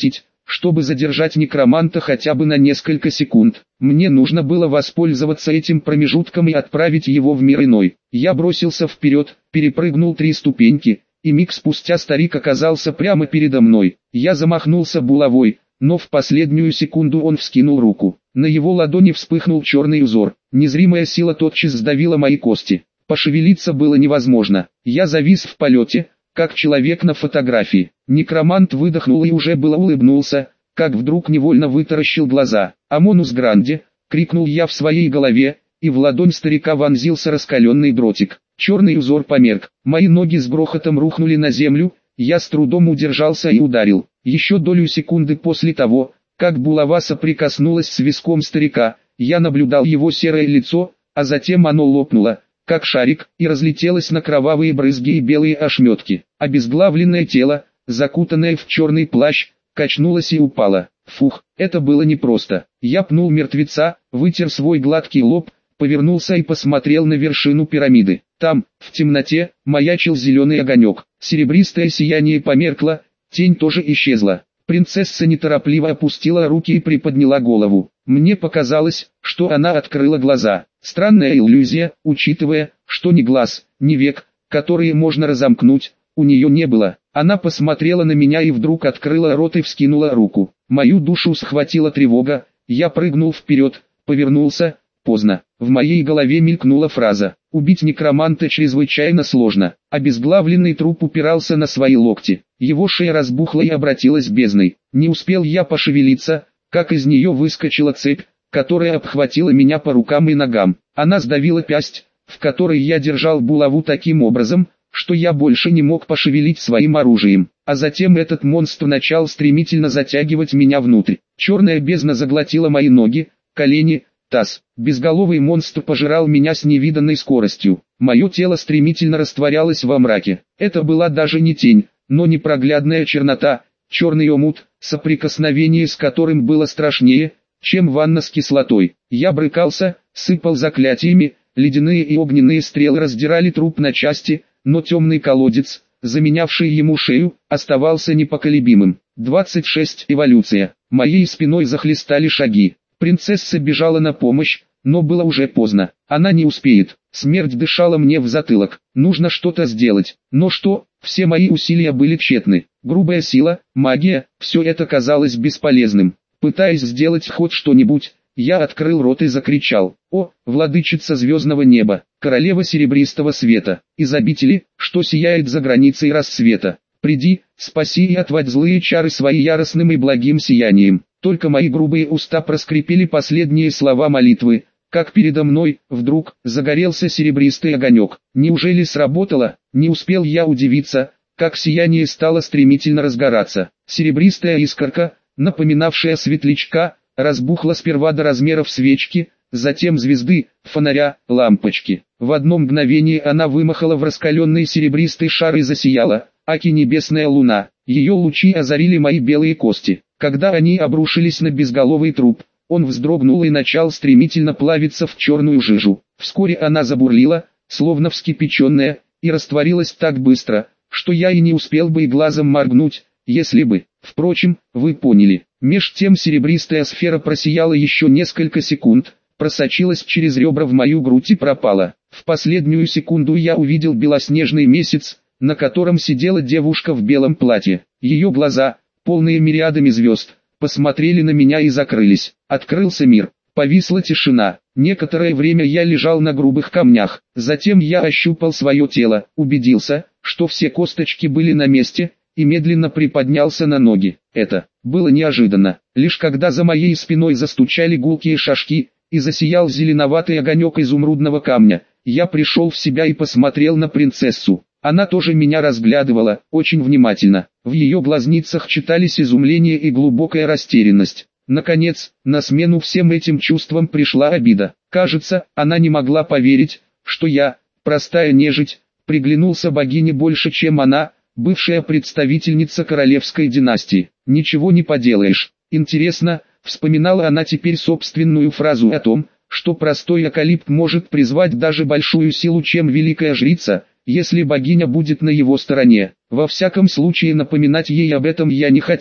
чтобы задержать некроманта хотя бы на несколько секунд. Мне нужно было воспользоваться этим промежутком и отправить его в мир иной. Я бросился вперед, перепрыгнул три ступеньки, и миг спустя старик оказался прямо передо мной. Я замахнулся булавой, но в последнюю секунду он вскинул руку. На его ладони вспыхнул черный узор. Незримая сила тотчас сдавила мои кости. Пошевелиться было невозможно. Я завис в полете, как человек на фотографии. Некромант выдохнул и уже было улыбнулся, как вдруг невольно вытаращил глаза. «Амонус Гранди!» — крикнул я в своей голове, и в ладонь старика вонзился раскаленный дротик. Черный узор померк. Мои ноги с грохотом рухнули на землю, я с трудом удержался и ударил. Еще долю секунды после того, как булава соприкоснулась с виском старика, я наблюдал его серое лицо, а затем оно лопнуло, как шарик, и разлетелось на кровавые брызги и белые ошметки. Обезглавленное тело, закутанное в черный плащ, качнулось и упало. Фух, это было непросто. Я пнул мертвеца, вытер свой гладкий лоб, повернулся и посмотрел на вершину пирамиды. Там, в темноте, маячил зеленый огонек. Серебристое сияние померкло, тень тоже исчезла. Принцесса неторопливо опустила руки и приподняла голову. Мне показалось, что она открыла глаза. Странная иллюзия, учитывая, что ни глаз, ни век, которые можно разомкнуть, у нее не было. Она посмотрела на меня и вдруг открыла рот и вскинула руку. Мою душу схватила тревога, я прыгнул вперед, повернулся, поздно. В моей голове мелькнула фраза: «Убить некроманта чрезвычайно сложно». Обезглавленный труп упирался на свои локти. Его шея разбухла и обратилась бездной. Не успел я пошевелиться, как из нее выскочила цепь, которая обхватила меня по рукам и ногам. Она сдавила пясть, в которой я держал булаву таким образом, что я больше не мог пошевелить своим оружием. А затем этот монстр начал стремительно затягивать меня внутрь. Черная бездна заглотила мои ноги, колени, таз. Безголовый монстр пожирал меня с невиданной скоростью. Мое тело стремительно растворялось во мраке. Это была даже не тень, но непроглядная чернота, черный омут, соприкосновение с которым было страшнее, чем ванна с кислотой. Я брыкался, сыпал заклятиями, ледяные и огненные стрелы раздирали труп на части, но темный колодец, заменявший ему шею, оставался непоколебимым. двадцать шесть. Эволюция. Моей спиной захлестали шаги. Принцесса бежала на помощь, но было уже поздно. Она не успеет. Смерть дышала мне в затылок. Нужно что-то сделать. Но что? Все мои усилия были тщетны. Грубая сила, магия, все это казалось бесполезным. Пытаясь сделать хоть что-нибудь, я открыл рот и закричал: «О, владычица звездного неба, королева серебристого света, из обители, что сияет за границей рассвета, приди, спаси и отвадь злые чары свои яростным и благим сиянием». Только мои грубые уста проскрипели последние слова молитвы, как передо мной, вдруг, загорелся серебристый огонек. Неужели сработало? Не успел я удивиться, как сияние стало стремительно разгораться. Серебристая искорка, напоминавшая светлячка, разбухла сперва до размеров свечки, затем звезды, фонаря, лампочки. В одно мгновение она вымахала в раскаленный серебристый шар и засияла, аки небесная луна. Ее лучи озарили мои белые кости. Когда они обрушились на безголовый труп, он вздрогнул и начал стремительно плавиться в черную жижу. Вскоре она забурлила, словно вскипяченная, и растворилась так быстро, что я и не успел бы и глазом моргнуть, если бы. Впрочем, вы поняли. Меж тем серебристая сфера просияла еще несколько секунд, просочилась через ребра в мою грудь и пропала. В последнюю секунду я увидел белоснежный месяц, на котором сидела девушка в белом платье. Ее глаза, полные мириадами звезд, посмотрели на меня и закрылись. Открылся мир. Повисла тишина. Некоторое время я лежал на грубых камнях. Затем я ощупал свое тело, убедился, что все косточки были на месте, и медленно приподнялся на ноги. Это было неожиданно. Лишь когда за моей спиной застучали гулкие шажки, и засиял зеленоватый огонек изумрудного камня, я пришел в себя и посмотрел на принцессу. Она тоже меня разглядывала, очень внимательно. В ее глазницах читались изумление и глубокая растерянность. Наконец, на смену всем этим чувствам пришла обида. Кажется, она не могла поверить, что я, простая нежить, приглянулся богине больше, чем она, бывшая представительница королевской династии. Ничего не поделаешь. Интересно, вспоминала она теперь собственную фразу о том, что простой окалипт может призвать даже большую силу, чем великая жрица, если богиня будет на его стороне. Во всяком случае, напоминать ей об этом я не хотел.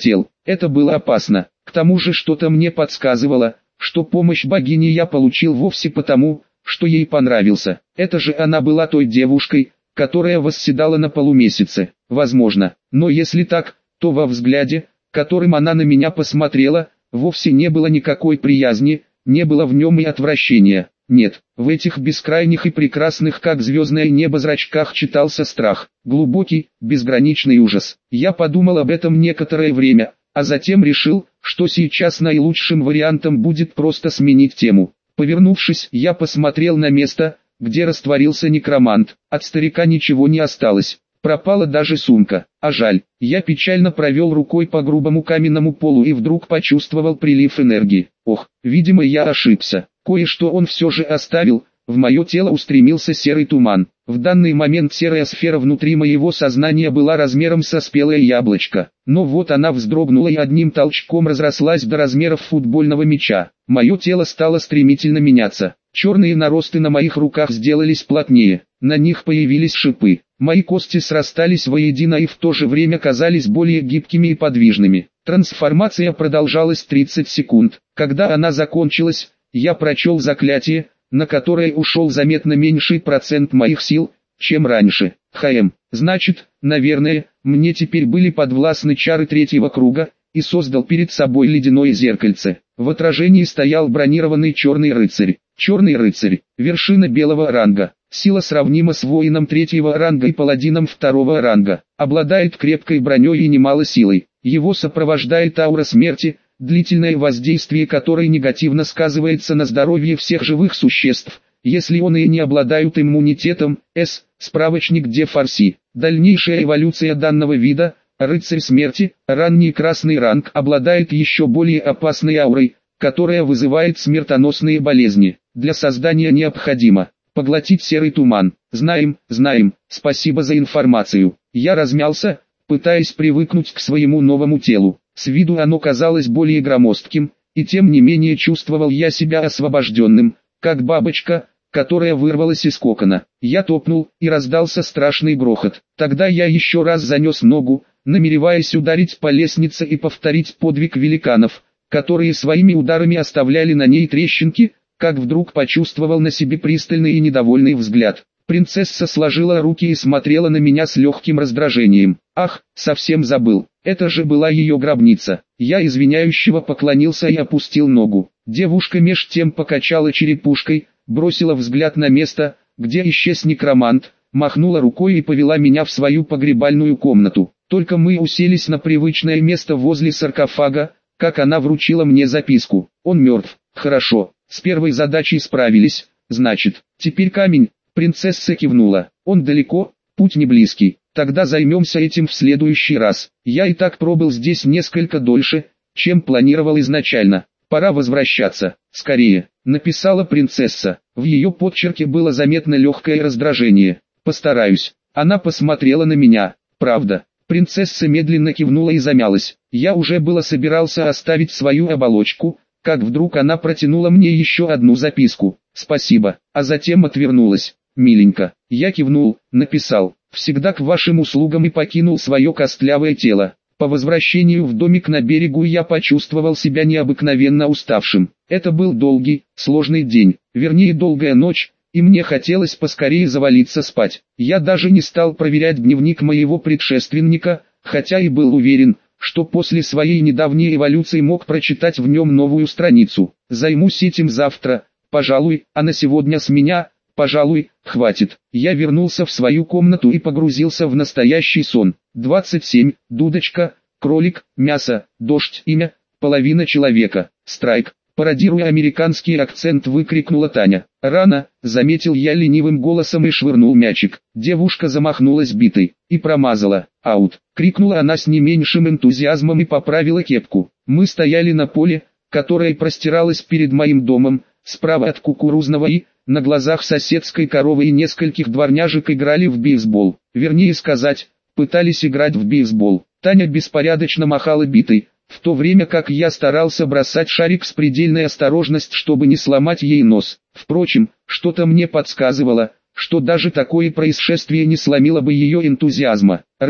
Это было опасно. К тому же что-то мне подсказывало, что помощь богини я получил вовсе потому, что ей понравился. Это же она была той девушкой, которая восседала на полумесяце. Возможно, но если так, то во взгляде, которым она на меня посмотрела, вовсе не было никакой приязни, не было в нем и отвращения. Нет, в этих бескрайних и прекрасных как звездное небо зрачках читался страх, глубокий, безграничный ужас. Я подумал об этом некоторое время, а затем решил, что сейчас наилучшим вариантом будет просто сменить тему. Повернувшись, я посмотрел на место, где растворился некромант. От старика ничего не осталось. Пропала даже сумка. А жаль, я печально провел рукой по грубому каменному полу и вдруг почувствовал прилив энергии. Ох, видимо я ошибся. Кое-что он все же оставил. В мое тело устремился серый туман. В данный момент серая сфера внутри моего сознания была размером со спелое яблочко. Но вот она вздрогнула и одним толчком разрослась до размеров футбольного мяча. Мое тело стало стремительно меняться. Черные наросты на моих руках сделались плотнее. На них появились шипы. Мои кости срастались воедино и в то же время казались более гибкими и подвижными. Трансформация продолжалась тридцать секунд. Когда она закончилась, я прочел заклятие, на которое ушел заметно меньший процент моих сил, чем раньше. Хм, значит, наверное, мне теперь были подвластны чары третьего круга, и создал перед собой ледяное зеркальце. В отражении стоял бронированный черный рыцарь. Черный рыцарь, вершина белого ранга, сила сравнима с воином третьего ранга и паладином второго ранга, обладает крепкой броней и немало силой. Его сопровождает аура смерти, длительное воздействие которой негативно сказывается на здоровье всех живых существ, если он и не обладают иммунитетом. С. Справочник де Фарси. Дальнейшая эволюция данного вида, рыцарь смерти, ранний красный ранг, обладает еще более опасной аурой, которая вызывает смертоносные болезни. Для создания необходимо поглотить серый туман. Знаем, знаем, спасибо за информацию. Я размялся, пытаясь привыкнуть к своему новому телу. С виду оно казалось более громоздким, и тем не менее чувствовал я себя освобожденным, как бабочка, которая вырвалась из кокона. Я топнул, и раздался страшный грохот. Тогда я еще раз занес ногу, намереваясь ударить по лестнице и повторить подвиг великанов, которые своими ударами оставляли на ней трещинки, как вдруг почувствовал на себе пристальный и недовольный взгляд. Принцесса сложила руки и смотрела на меня с легким раздражением. Ах, совсем забыл, это же была ее гробница. Я извиняющего поклонился и опустил ногу. Девушка меж тем покачала черепушкой, бросила взгляд на место, где исчез некромант, махнула рукой и повела меня в свою погребальную комнату. Только мы уселись на привычное место возле саркофага, как она вручила мне записку. Он мертв. Хорошо, с первой задачей справились, значит, теперь камень. Принцесса кивнула. Он далеко, путь не близкий. Тогда займемся этим в следующий раз. Я и так пробыл здесь несколько дольше, чем планировал изначально. Пора возвращаться. Скорее, написала принцесса. В ее подчерке было заметно легкое раздражение. Постараюсь. Она посмотрела на меня. Правда. Принцесса медленно кивнула и замялась. Я уже было собирался оставить свою оболочку, как вдруг она протянула мне еще одну записку. Спасибо, а затем отвернулась. Миленько. Я кивнул, написал. Всегда к вашим услугам и покинул свое костлявое тело. По возвращению в домик на берегу я почувствовал себя необыкновенно уставшим. Это был долгий, сложный день, вернее долгая ночь, и мне хотелось поскорее завалиться спать. Я даже не стал проверять дневник моего предшественника, хотя и был уверен, что после своей недавней эволюции мог прочитать в нем новую страницу. Займусь этим завтра, пожалуй, а на сегодня с меня, пожалуй, хватит. Я вернулся в свою комнату и погрузился в настоящий сон. двадцать семь, дудочка, кролик, мясо, дождь, имя, половина человека, страйк. Пародируя американский акцент, выкрикнула Таня. Рано, заметил я ленивым голосом и швырнул мячик. Девушка замахнулась битой и промазала. Аут, крикнула она с не меньшим энтузиазмом и поправила кепку. Мы стояли на поле, которое простиралось перед моим домом, справа от кукурузного, и на глазах соседской коровы и нескольких дворняжек играли в бейсбол. Вернее сказать, пытались играть в бейсбол. Таня беспорядочно махала битой, в то время как я старался бросать шарик с предельной осторожностью, чтобы не сломать ей нос. Впрочем, что-то мне подсказывало, что даже такое происшествие не сломило бы ее энтузиазма. «Рыди,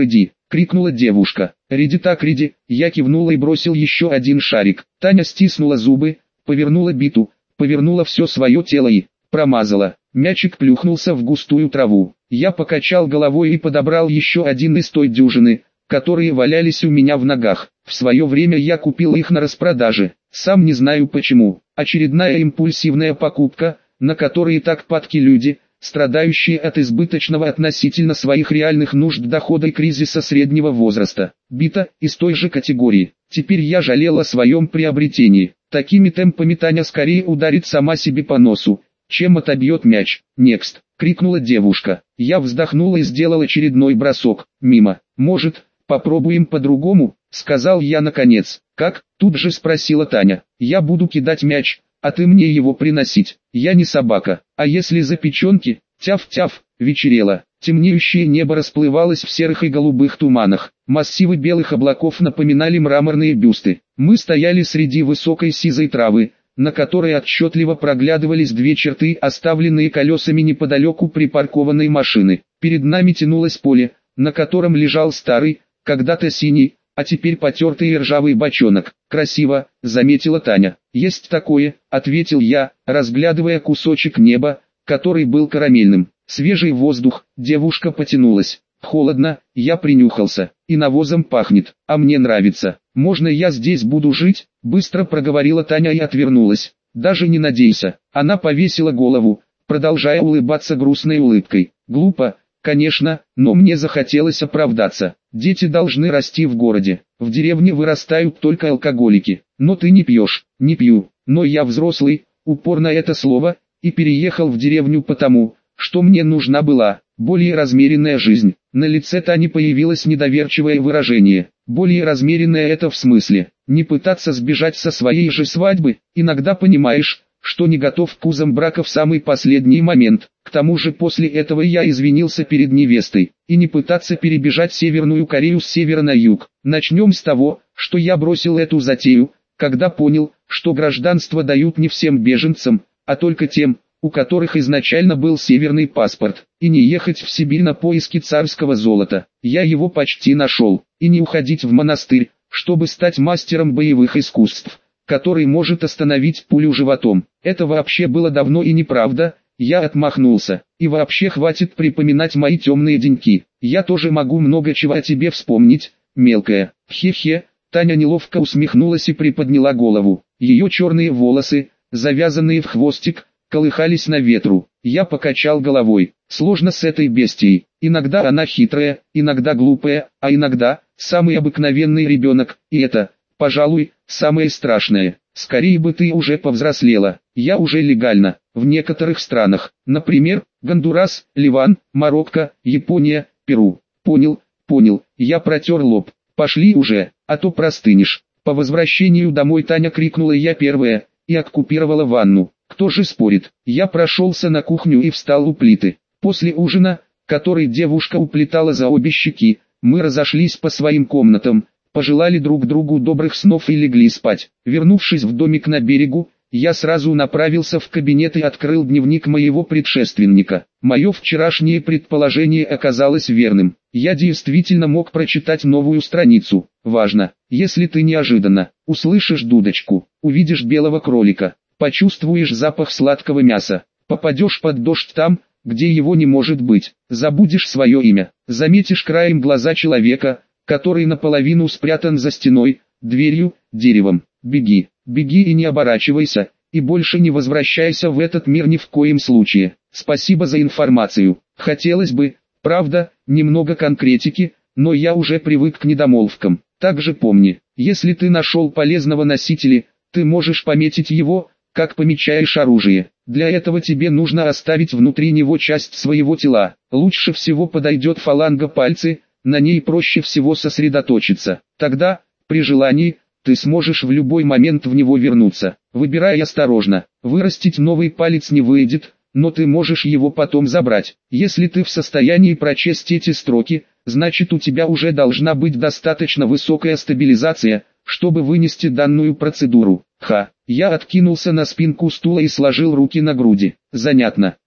крикнула девушка. «Риди так, риди!» Я кивнула и бросил еще один шарик. Таня стиснула зубы, повернула биту, повернула все свое тело и промазала. Мячик плюхнулся в густую траву. Я покачал головой и подобрал еще один из той дюжины, которые валялись у меня в ногах. В свое время я купил их на распродаже. Сам не знаю почему. Очередная импульсивная покупка, на которые так падки люди, страдающие от избыточного относительно своих реальных нужд дохода и кризиса среднего возраста. Бита из той же категории. Теперь я жалел о своем приобретении. Такими темпами Таня скорее ударит сама себе по носу, чем отобьет мяч. «Некст!» — крикнула девушка. Я вздохнула и сделал очередной бросок. Мимо. «Может, попробуем по-другому?» — сказал я наконец. «Как?» — тут же спросила Таня. «Я буду кидать мяч, а ты мне его приносить. Я не собака. А если за печенки?» Тяв-тяв, вечерело. Темнеющее небо расплывалось в серых и голубых туманах. Массивы белых облаков напоминали мраморные бюсты. Мы стояли среди высокой сизой травы, на которой отчетливо проглядывались две черты, оставленные колесами неподалеку припаркованной машины. Перед нами тянулось поле, на котором лежал старый, когда-то синий, а теперь потертый и ржавый бочонок. «Красиво», — заметила Таня. «Есть такое», — ответил я, разглядывая кусочек неба, который был карамельным. Свежий воздух, девушка потянулась. «Холодно», я принюхался, и навозом пахнет, а мне нравится. «Можно я здесь буду жить?» — быстро проговорила Таня и отвернулась. «Даже не надейся». Она повесила голову, продолжая улыбаться грустной улыбкой. «Глупо, конечно, но мне захотелось оправдаться. Дети должны расти в городе. В деревне вырастают только алкоголики. Но ты не пьешь». «Не пью, но я взрослый», упор на это слово, и переехал в деревню потому, что мне нужна была более размеренная жизнь. На лице Тани появилось недоверчивое выражение. Более размеренная это в смысле, не пытаться сбежать со своей же свадьбы, иногда понимаешь, что не готов к узам брака в самый последний момент. К тому же после этого я извинился перед невестой, и не пытаться перебежать Северную Корею с севера на юг. Начнем с того, что я бросил эту затею, когда понял, что гражданство дают не всем беженцам, а только тем, у которых изначально был северный паспорт, и не ехать в Сибирь на поиски царского золота. Я его почти нашел, и не уходить в монастырь, чтобы стать мастером боевых искусств, который может остановить пулю животом. Это вообще было давно и неправда, я отмахнулся. И вообще хватит припоминать мои темные деньки. Я тоже могу много чего о тебе вспомнить, мелкая. Хе-хе, Таня неловко усмехнулась и приподняла голову. Ее черные волосы, завязанные в хвостик, колыхались на ветру. Я покачал головой. Сложно с этой бестией. Иногда она хитрая, иногда глупая, а иногда самый обыкновенный ребенок. И это, пожалуй, самое страшное. Скорее бы ты уже повзрослела. Я уже легально. В некоторых странах. Например, Гондурас, Ливан, Марокко, Япония, Перу. Понял, понял. Я протер лоб. Пошли уже, а то простынешь. По возвращению домой Таня крикнула я первая, и оккупировала ванну. Кто же спорит? Я прошелся на кухню и встал у плиты. После ужина, который девушка уплетала за обе щеки, мы разошлись по своим комнатам, пожелали друг другу добрых снов и легли спать. Вернувшись в домик на берегу, я сразу направился в кабинет и открыл дневник моего предшественника. Мое вчерашнее предположение оказалось верным. Я действительно мог прочитать новую страницу. Важно, если ты неожиданно услышишь дудочку, увидишь белого кролика, почувствуешь запах сладкого мяса, попадешь под дождь там, где его не может быть, забудешь свое имя, заметишь краем глаза человека, который наполовину спрятан за стеной, дверью, деревом, беги, беги и не оборачивайся, и больше не возвращайся в этот мир ни в коем случае. Спасибо за информацию. Хотелось бы, правда, немного конкретики, но я уже привык к недомолвкам. Также помни, если ты нашел полезного носителя, ты можешь пометить его, как помечаешь оружие. Для этого тебе нужно оставить внутри него часть своего тела. Лучше всего подойдет фаланга пальцы, на ней проще всего сосредоточиться. Тогда, при желании, ты сможешь в любой момент в него вернуться. Выбирай осторожно. Вырастить новый палец не выйдет, но ты можешь его потом забрать. Если ты в состоянии прочесть эти строки, значит у тебя уже должна быть достаточно высокая стабилизация, чтобы вынести данную процедуру. Ха, я откинулся на спинку стула и сложил руки на груди. Занятно.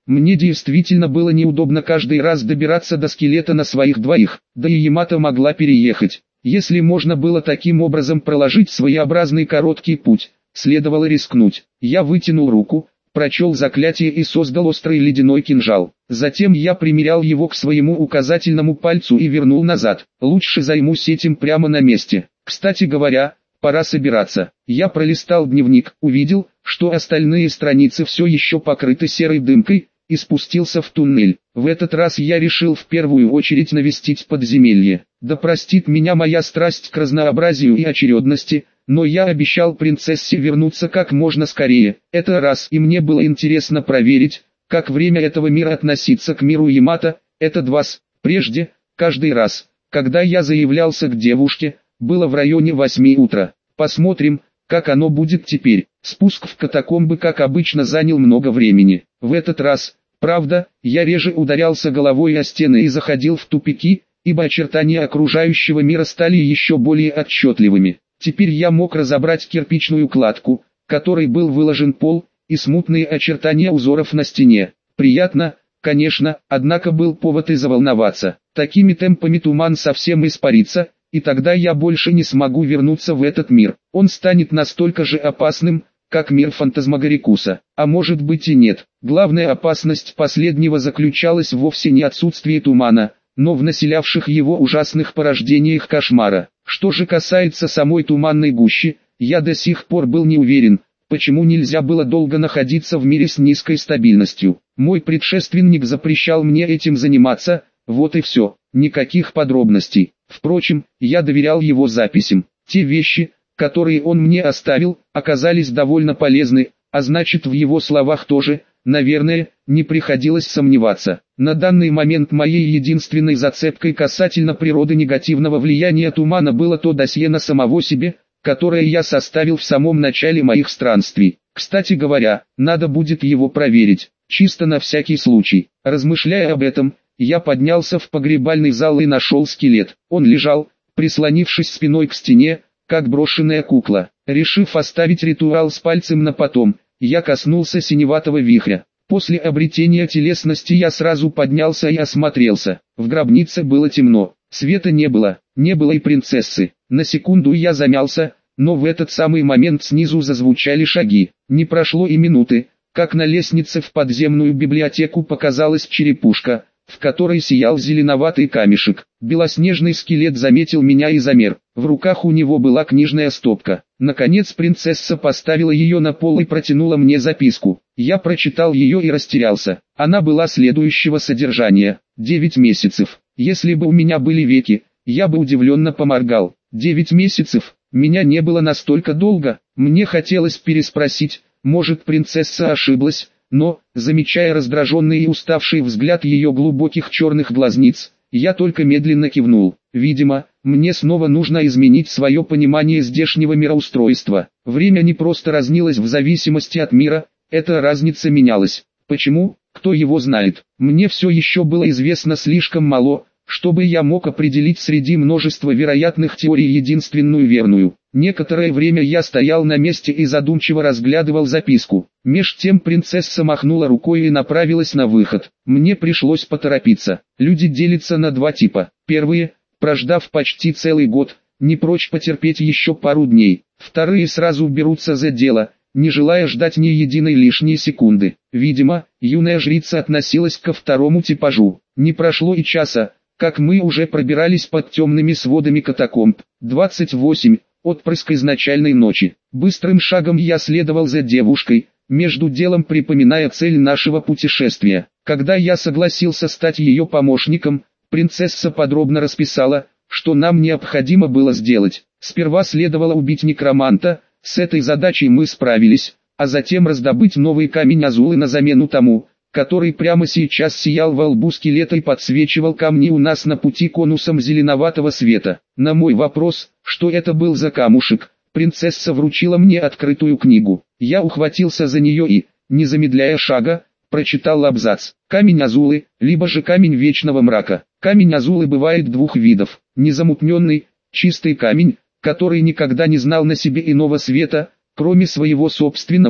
Мне действительно было неудобно каждый раз добираться до скелета на своих двоих, да и Ямато могла переехать. Если можно было таким образом проложить своеобразный короткий путь, следовало рискнуть. Я вытянул руку, прочел заклятие и создал острый ледяной кинжал. Затем я примерял его к своему указательному пальцу и вернул назад. Лучше займусь этим прямо на месте. Кстати говоря, пора собираться. Я пролистал дневник, увидел, что остальные страницы все еще покрыты серой дымкой, и спустился в туннель. В этот раз я решил в первую очередь навестить подземелье. Да простит меня моя страсть к разнообразию и очередности, но я обещал принцессе вернуться как можно скорее. Это раз, и мне было интересно проверить, как время этого мира относится к миру Ямато. Это два. Прежде, каждый раз, когда я заявлялся к девушке, было в районе восьми утра. Посмотрим, как оно будет теперь. Спуск в катакомбы, как обычно, занял много времени. В этот раз, правда, я реже ударялся головой о стены и заходил в тупики, ибо очертания окружающего мира стали еще более отчетливыми. Теперь я мог разобрать кирпичную кладку, которой был выложен пол, и смутные очертания узоров на стене. Приятно, конечно, однако был повод и заволноваться. Такими темпами туман совсем испарится, и тогда я больше не смогу вернуться в этот мир. Он станет настолько же опасным, как мир фантазмагорикуса. А может быть и нет. Главная опасность последнего заключалась вовсе не в отсутствии тумана, но в населявших его ужасных порождениях кошмара. Что же касается самой туманной гущи, я до сих пор был не уверен, почему нельзя было долго находиться в мире с низкой стабильностью. Мой предшественник запрещал мне этим заниматься, вот и все, никаких подробностей. Впрочем, я доверял его записям. Те вещи, которые он мне оставил, оказались довольно полезны, а значит, в его словах тоже, наверное, не приходилось сомневаться. На данный момент моей единственной зацепкой касательно природы негативного влияния тумана было то досье на самого себе, которое я составил в самом начале моих странствий. Кстати говоря, надо будет его проверить, чисто на всякий случай. Размышляя об этом, я поднялся в погребальный зал и нашел скелет. Он лежал, прислонившись спиной к стене, как брошенная кукла. Решив оставить ритуал с пальцем на потом, я коснулся синеватого вихря. После обретения телесности я сразу поднялся и осмотрелся. В гробнице было темно, света не было, не было и принцессы. На секунду я замялся, но в этот самый момент снизу зазвучали шаги. Не прошло и минуты, как на лестнице в подземную библиотеку показалась черепушка, в которой сиял зеленоватый камешек. Белоснежный скелет заметил меня и замер. В руках у него была книжная стопка. Наконец принцесса поставила ее на пол и протянула мне записку. Я прочитал ее и растерялся. Она была следующего содержания. Девять месяцев. Если бы у меня были веки, я бы удивленно поморгал. Девять месяцев? Меня не было настолько долго. Мне хотелось переспросить, может, принцесса ошиблась, но, замечая раздраженный и уставший взгляд ее глубоких черных глазниц, я только медленно кивнул. Видимо, мне снова нужно изменить свое понимание здешнего мироустройства. Время не просто разнилось в зависимости от мира, эта разница менялась. Почему? Кто его знает? Мне все еще было известно слишком мало, чтобы я мог определить среди множества вероятных теорий единственную верную. Некоторое время я стоял на месте и задумчиво разглядывал записку. Меж тем принцесса махнула рукой и направилась на выход. Мне пришлось поторопиться. Люди делятся на два типа. Первые, прождав почти целый год, не прочь потерпеть еще пару дней. Вторые сразу берутся за дело, не желая ждать ни единой лишней секунды. Видимо, юная жрица относилась ко второму типажу. Не прошло и часа, как мы уже пробирались под темными сводами катакомб. двадцать восемь. Отпрыск изначальной ночи. Быстрым шагом я следовал за девушкой, между делом припоминая цель нашего путешествия. Когда я согласился стать ее помощником, принцесса подробно расписала, что нам необходимо было сделать. Сперва следовало убить некроманта, с этой задачей мы справились, а затем раздобыть новый камень Азулы на замену тому, который прямо сейчас сиял во лбу скелета и подсвечивал камни у нас на пути конусом зеленоватого света. На мой вопрос, что это был за камушек, принцесса вручила мне открытую книгу. Я ухватился за нее и, не замедляя шага, прочитал абзац. Камень Азулы, либо же камень вечного мрака. Камень Азулы бывает двух видов. Незамутненный, чистый камень, который никогда не знал на себе иного света, кроме своего собственного,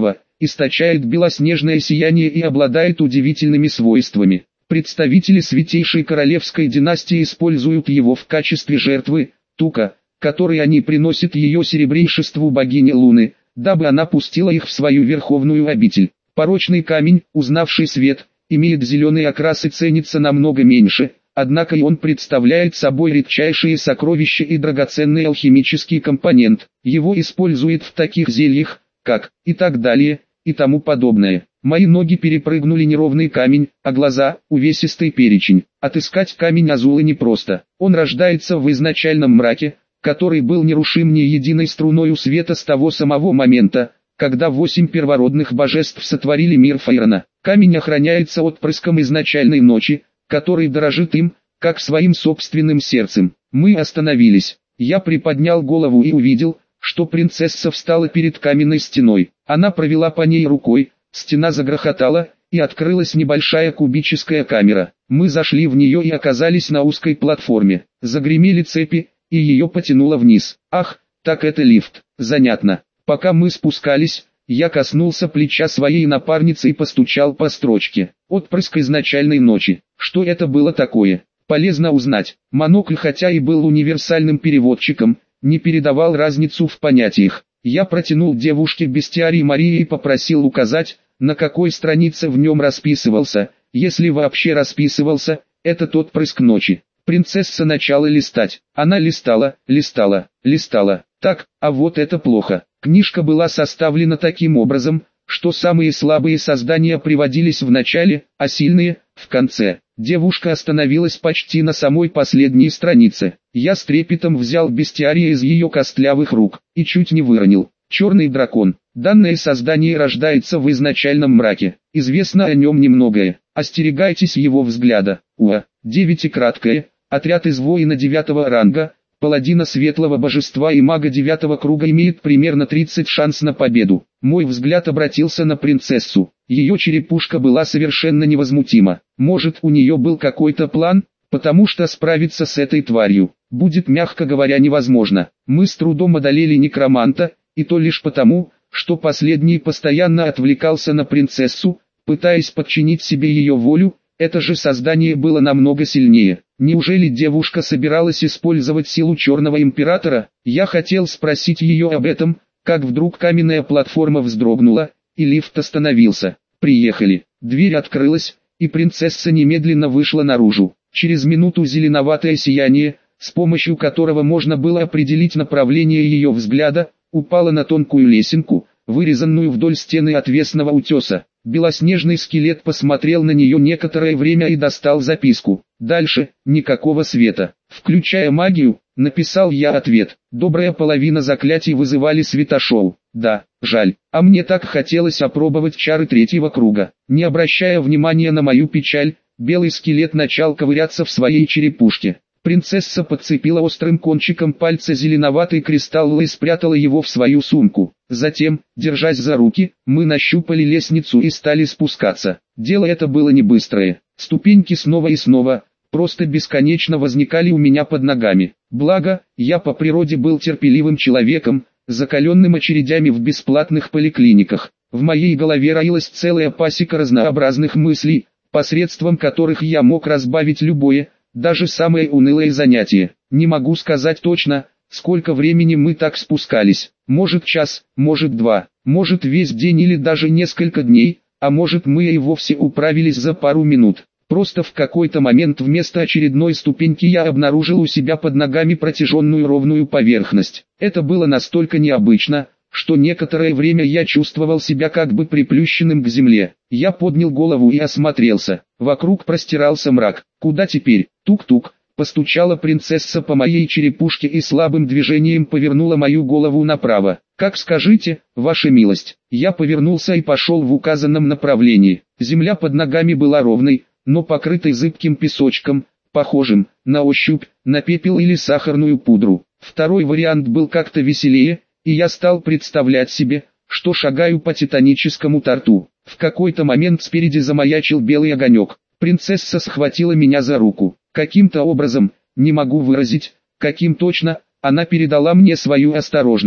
источает белоснежное сияние и обладает удивительными свойствами. Представители Святейшей Королевской династии используют его в качестве жертвы, тука, который они приносят ее серебрейшеству богине Луны, дабы она пустила их в свою верховную обитель. Порочный камень, узнавший свет, имеет зеленый окрас и ценится намного меньше, однако и он представляет собой редчайшие сокровища и драгоценный алхимический компонент. Его используют в таких зельях, как и так далее, и тому подобное. Мои ноги перепрыгнули неровный камень, а глаза – увесистый перечень. Отыскать камень Азулы непросто. Он рождается в изначальном мраке, который был нерушим ни единой струною света с того самого момента, когда восемь первородных божеств сотворили мир Фейрона. Камень охраняется отпрыском изначальной ночи, который дорожит им, как своим собственным сердцем. Мы остановились. Я приподнял голову и увидел, что принцесса встала перед каменной стеной. Она провела по ней рукой, стена загрохотала, и открылась небольшая кубическая камера. Мы зашли в нее и оказались на узкой платформе. Загремели цепи, и ее потянуло вниз. Ах, так это лифт. Занятно. Пока мы спускались, я коснулся плеча своей напарницы и постучал по строчке. Отпрыск изначальной ночи. Что это было такое? Полезно узнать. Монокль, хотя и был универсальным переводчиком, не передавал разницу в понятиях. Я протянул девушке бестиарий Марии и попросил указать, на какой странице в нем расписывался, если вообще расписывался, этот отпрыск ночи. Принцесса начала листать. Она листала, листала, листала. Так, а вот это плохо. Книжка была составлена таким образом, что самые слабые создания приводились в начале, а сильные – в конце. Девушка остановилась почти на самой последней странице. Я с трепетом взял бестиарий из ее костлявых рук и чуть не выронил. Черный дракон. Данное создание рождается в изначальном мраке. Известно о нем немногое. Остерегайтесь его взгляда. Уа. Девять и краткое. Отряд из воина девятого ранга, паладина светлого божества и мага девятого круга имеет примерно тридцать шанс на победу. Мой взгляд обратился на принцессу. Ее черепушка была совершенно невозмутима. Может, у нее был какой-то план, потому что справиться с этой тварью будет, мягко говоря, невозможно. Мы с трудом одолели некроманта, и то лишь потому, что последний постоянно отвлекался на принцессу, пытаясь подчинить себе ее волю. Это же создание было намного сильнее. Неужели девушка собиралась использовать силу Черного Императора? Я хотел спросить ее об этом, как вдруг каменная платформа вздрогнула, и лифт остановился. Приехали. Дверь открылась, и принцесса немедленно вышла наружу. Через минуту зеленоватое сияние, с помощью которого можно было определить направление ее взгляда, упало на тонкую лесенку, вырезанную вдоль стены отвесного утеса. Белоснежный скелет посмотрел на нее некоторое время и достал записку. Дальше, никакого света. Включая магию, написал я ответ. Добрая половина заклятий вызывали светошоу. Да, жаль. А мне так хотелось опробовать чары третьего круга. Не обращая внимания на мою печаль, белый скелет начал ковыряться в своей черепушке. Принцесса подцепила острым кончиком пальца зеленоватый кристалл и спрятала его в свою сумку. Затем, держась за руки, мы нащупали лестницу и стали спускаться. Дело это было не быстрое. Ступеньки снова и снова, просто бесконечно возникали у меня под ногами. Благо, я по природе был терпеливым человеком, закаленным очередями в бесплатных поликлиниках. В моей голове роилась целая пасека разнообразных мыслей, посредством которых я мог разбавить любое, даже самое унылое занятие. Не могу сказать точно, сколько времени мы так спускались. Может час, может два, может весь день или даже несколько дней, а может мы и вовсе управились за пару минут. Просто в какой-то момент вместо очередной ступеньки я обнаружил у себя под ногами протяженную ровную поверхность. Это было настолько необычно, что некоторое время я чувствовал себя как бы приплющенным к земле. Я поднял голову и осмотрелся. Вокруг простирался мрак. Куда теперь? Тук-тук. Постучала принцесса по моей черепушке и слабым движением повернула мою голову направо. Как скажите, ваша милость. Я повернулся и пошел в указанном направлении. Земля под ногами была ровной, но покрытой зыбким песочком, похожим, на ощупь, на пепел или сахарную пудру. Второй вариант был как-то веселее, и я стал представлять себе, что шагаю по титаническому торту. В какой-то момент спереди замаячил белый огонек. Принцесса схватила меня за руку. Каким-то образом, не могу выразить, каким точно, она передала мне свою осторожность.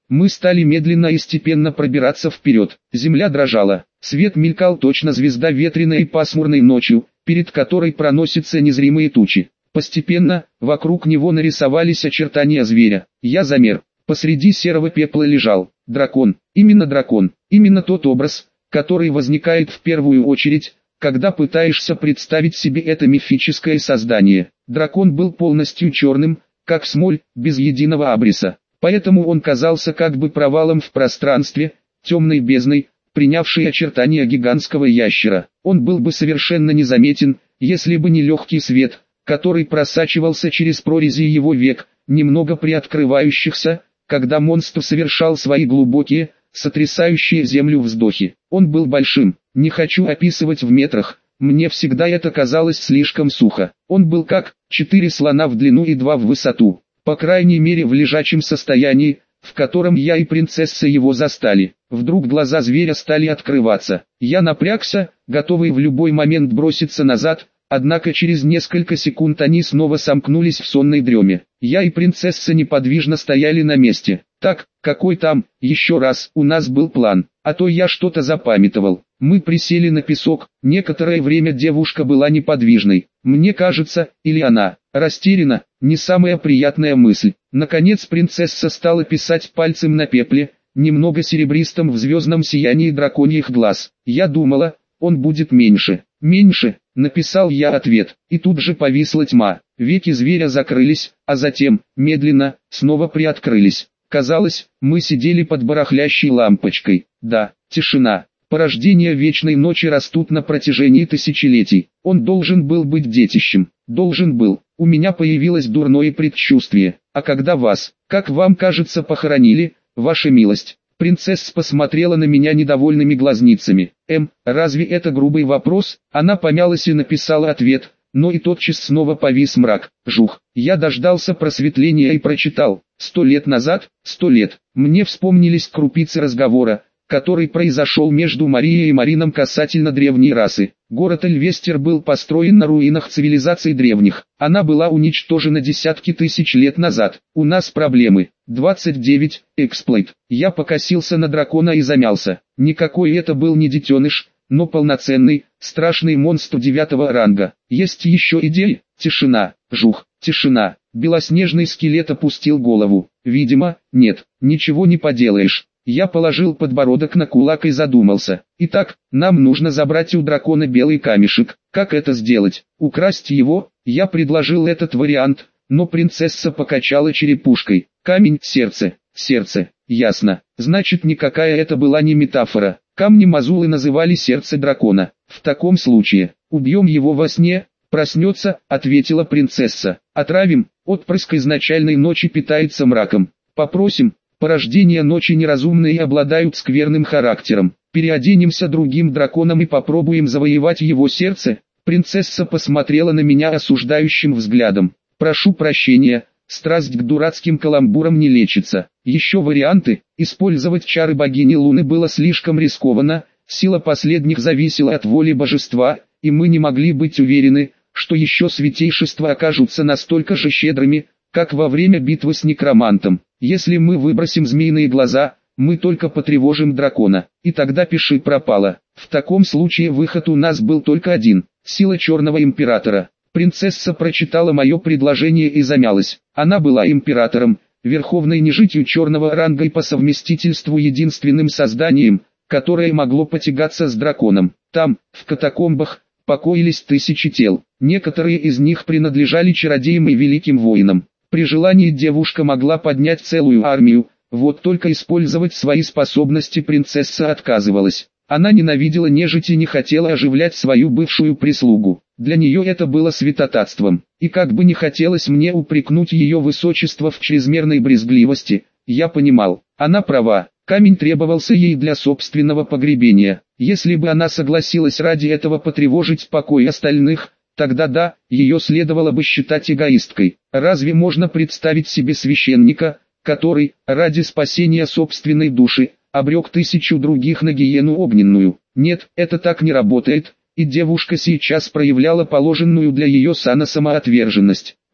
Мы стали медленно и степенно пробираться вперед. Земля дрожала. Свет мелькал точно звезда ветреной и пасмурной ночью, перед которой проносятся незримые тучи. Постепенно, вокруг него нарисовались очертания зверя. Я замер. Посреди серого пепла лежал дракон. Именно дракон. Именно тот образ, который возникает в первую очередь, когда пытаешься представить себе это мифическое создание. Дракон был полностью черным, как смоль, без единого абриса. Поэтому он казался как бы провалом в пространстве, темной бездной, принявшей очертания гигантского ящера. Он был бы совершенно незаметен, если бы не легкий свет, который просачивался через прорези его век, немного приоткрывающихся, когда монстр совершал свои глубокие, сотрясающие землю вздохи. Он был большим, не хочу описывать в метрах, мне всегда это казалось слишком сухо. Он был как четыре слона в длину и два в высоту, по крайней мере в лежачем состоянии, в котором я и принцесса его застали. Вдруг глаза зверя стали открываться. Я напрягся, готовый в любой момент броситься назад, однако через несколько секунд они снова сомкнулись в сонной дреме. Я и принцесса неподвижно стояли на месте. Так, какой там, еще раз, у нас был план, а то я что-то запамятовал. Мы присели на песок, некоторое время девушка была неподвижной. Мне кажется, или она, растеряна, не самая приятная мысль. Наконец принцесса стала писать пальцем на пепле, немного серебристым в звездном сиянии драконьих глаз. Я думала, он будет меньше. Меньше, написал я ответ, и тут же повисла тьма. Веки зверя закрылись, а затем, медленно, снова приоткрылись. Казалось, мы сидели под барахлящей лампочкой. Да, тишина. Порождения вечной ночи растут на протяжении тысячелетий. Он должен был быть детищем. Должен был. У меня появилось дурное предчувствие. А когда вас, как вам кажется, похоронили, ваша милость? Принцесса посмотрела на меня недовольными глазницами. Эм, разве это грубый вопрос? Она помялась и написала ответ, но и тотчас снова повис мрак. Жух. Я дождался просветления и прочитал. Сто лет назад, сто лет. Мне вспомнились крупицы разговора, который произошел между Марией и Марином касательно древней расы. Город Эльвестер был построен на руинах цивилизаций древних. Она была уничтожена десятки тысяч лет назад. У нас проблемы. двадцать девять. Эксплойт. Я покосился на дракона и замялся. Никакой это был не детеныш, но полноценный, страшный монстр девятого ранга. Есть еще идеи? Тишина. Жух. Тишина. Белоснежный скелет опустил голову. Видимо, нет. Ничего не поделаешь. Я положил подбородок на кулак и задумался. Итак, нам нужно забрать у дракона белый камешек. Как это сделать? Украсть его? Я предложил этот вариант, но принцесса покачала черепушкой. Камень, сердце, сердце. Ясно. Значит, никакая это была не метафора. Камни Мазулы называли сердце дракона. В таком случае, убьем его во сне, проснется, ответила принцесса. Отравим, отпрыск изначальной ночи питается мраком. Попросим. Порождения ночи неразумные и обладают скверным характером. Переоденемся другим драконом и попробуем завоевать его сердце. Принцесса посмотрела на меня осуждающим взглядом. Прошу прощения, страсть к дурацким каламбурам не лечится. Еще варианты. Использовать чары богини Луны было слишком рискованно, сила последних зависела от воли божества, и мы не могли быть уверены, что еще святейшества окажутся настолько же щедрыми, как во время битвы с некромантом. Если мы выбросим змеиные глаза, мы только потревожим дракона, и тогда пиши пропало. В таком случае выход у нас был только один – сила Черного Императора. Принцесса прочитала мое предложение и замялась. Она была императором, верховной нежитью черного ранга и по совместительству единственным созданием, которое могло потягаться с драконом. Там, в катакомбах, покоились тысячи тел. Некоторые из них принадлежали чародеям и великим воинам. При желании девушка могла поднять целую армию, вот только использовать свои способности принцесса отказывалась. Она ненавидела нежить и не хотела оживлять свою бывшую прислугу. Для нее это было святотатством. И как бы не хотелось мне упрекнуть ее высочество в чрезмерной брезгливости, я понимал, она права, камень требовался ей для собственного погребения. Если бы она согласилась ради этого потревожить покой остальных, тогда да, ее следовало бы считать эгоисткой. Разве можно представить себе священника, который, ради спасения собственной души, обрек тысячу других на гиену огненную? Нет, это так не работает, и девушка сейчас проявляла положенную для ее сана самоотверженность.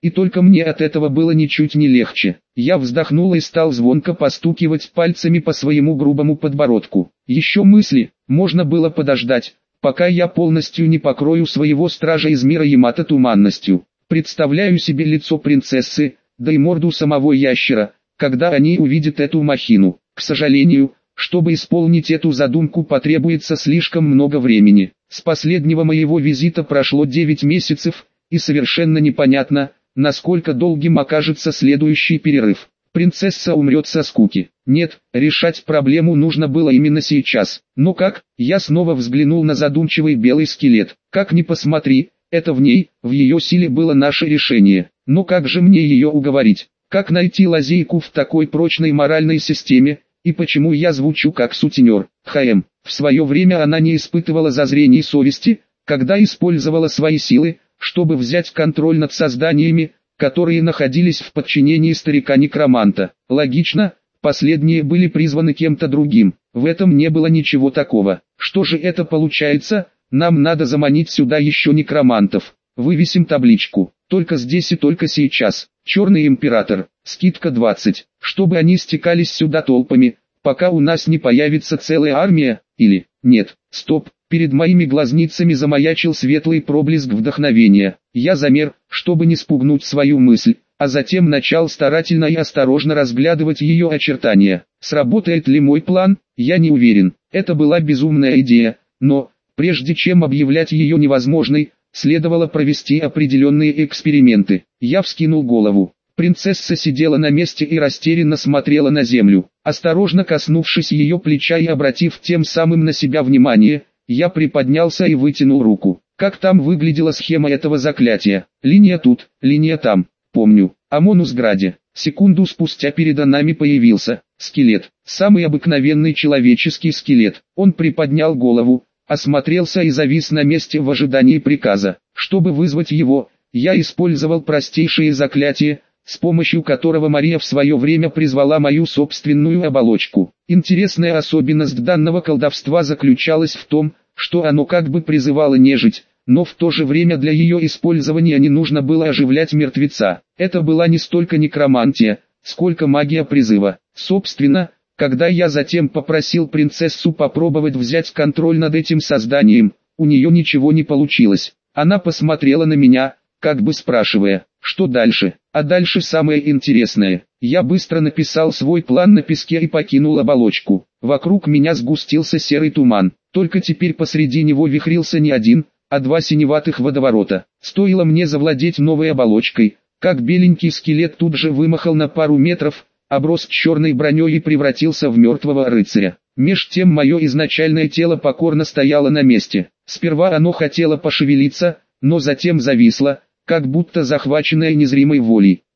И только мне от этого было ничуть не легче. Я вздохнул и стал звонко постукивать пальцами по своему грубому подбородку. Еще мысли, можно было подождать, пока я полностью не покрою своего стража из мира Ямато туманностью. Представляю себе лицо принцессы, да и морду самого ящера, когда они увидят эту махину. К сожалению, чтобы исполнить эту задумку, потребуется слишком много времени. С последнего моего визита прошло девять месяцев, и совершенно непонятно, насколько долгим окажется следующий перерыв. Принцесса умрет со скуки. Нет, решать проблему нужно было именно сейчас. Но как? Я снова взглянул на задумчивый белый скелет. Как ни посмотри, это в ней, в ее силе было наше решение. Но как же мне ее уговорить? Как найти лазейку в такой прочной моральной системе? И почему я звучу как сутенер? ХМ. В свое время она не испытывала зазрений совести, когда использовала свои силы, чтобы взять контроль над созданиями, которые находились в подчинении старика-некроманта. Логично, последние были призваны кем-то другим. В этом не было ничего такого. Что же это получается? Нам надо заманить сюда еще некромантов. Вывесим табличку. Только здесь и только сейчас. Черный император. Скидка двадцать. Чтобы они стекались сюда толпами, пока у нас не появится целая армия, или... Нет, стоп. Перед моими глазницами замаячил светлый проблеск вдохновения. Я замер, чтобы не спугнуть свою мысль, а затем начал старательно и осторожно разглядывать ее очертания. Сработает ли мой план, я не уверен. Это была безумная идея, но, прежде чем объявлять ее невозможной, следовало провести определенные эксперименты. Я вскинул голову. Принцесса сидела на месте и растерянно смотрела на землю. Осторожно коснувшись ее плеча и обратив тем самым на себя внимание, я приподнялся и вытянул руку. Как там выглядела схема этого заклятия? Линия тут, линия там. Помню. Амонус-Граде. Секунду спустя передо нами появился скелет. Самый обыкновенный человеческий скелет. Он приподнял голову, осмотрелся и завис на месте в ожидании приказа. Чтобы вызвать его, я использовал простейшее заклятие, с помощью которого Мария в свое время призвала мою собственную оболочку. Интересная особенность данного колдовства заключалась в том, что оно как бы призывало нежить, но в то же время для ее использования не нужно было оживлять мертвеца. Это была не столько некромантия, сколько магия призыва. Собственно, когда я затем попросил принцессу попробовать взять контроль над этим созданием, у нее ничего не получилось. Она посмотрела на меня, как бы спрашивая, что дальше. А дальше самое интересное. Я быстро написал свой план на песке и покинул оболочку. Вокруг меня сгустился серый туман. Только теперь посреди него вихрился не один, а два синеватых водоворота. Стоило мне завладеть новой оболочкой, как беленький скелет тут же вымахал на пару метров, оброс черной броней и превратился в мертвого рыцаря. Меж тем мое изначальное тело покорно стояло на месте. Сперва оно хотело пошевелиться, но затем зависло, как будто захваченное незримой волей.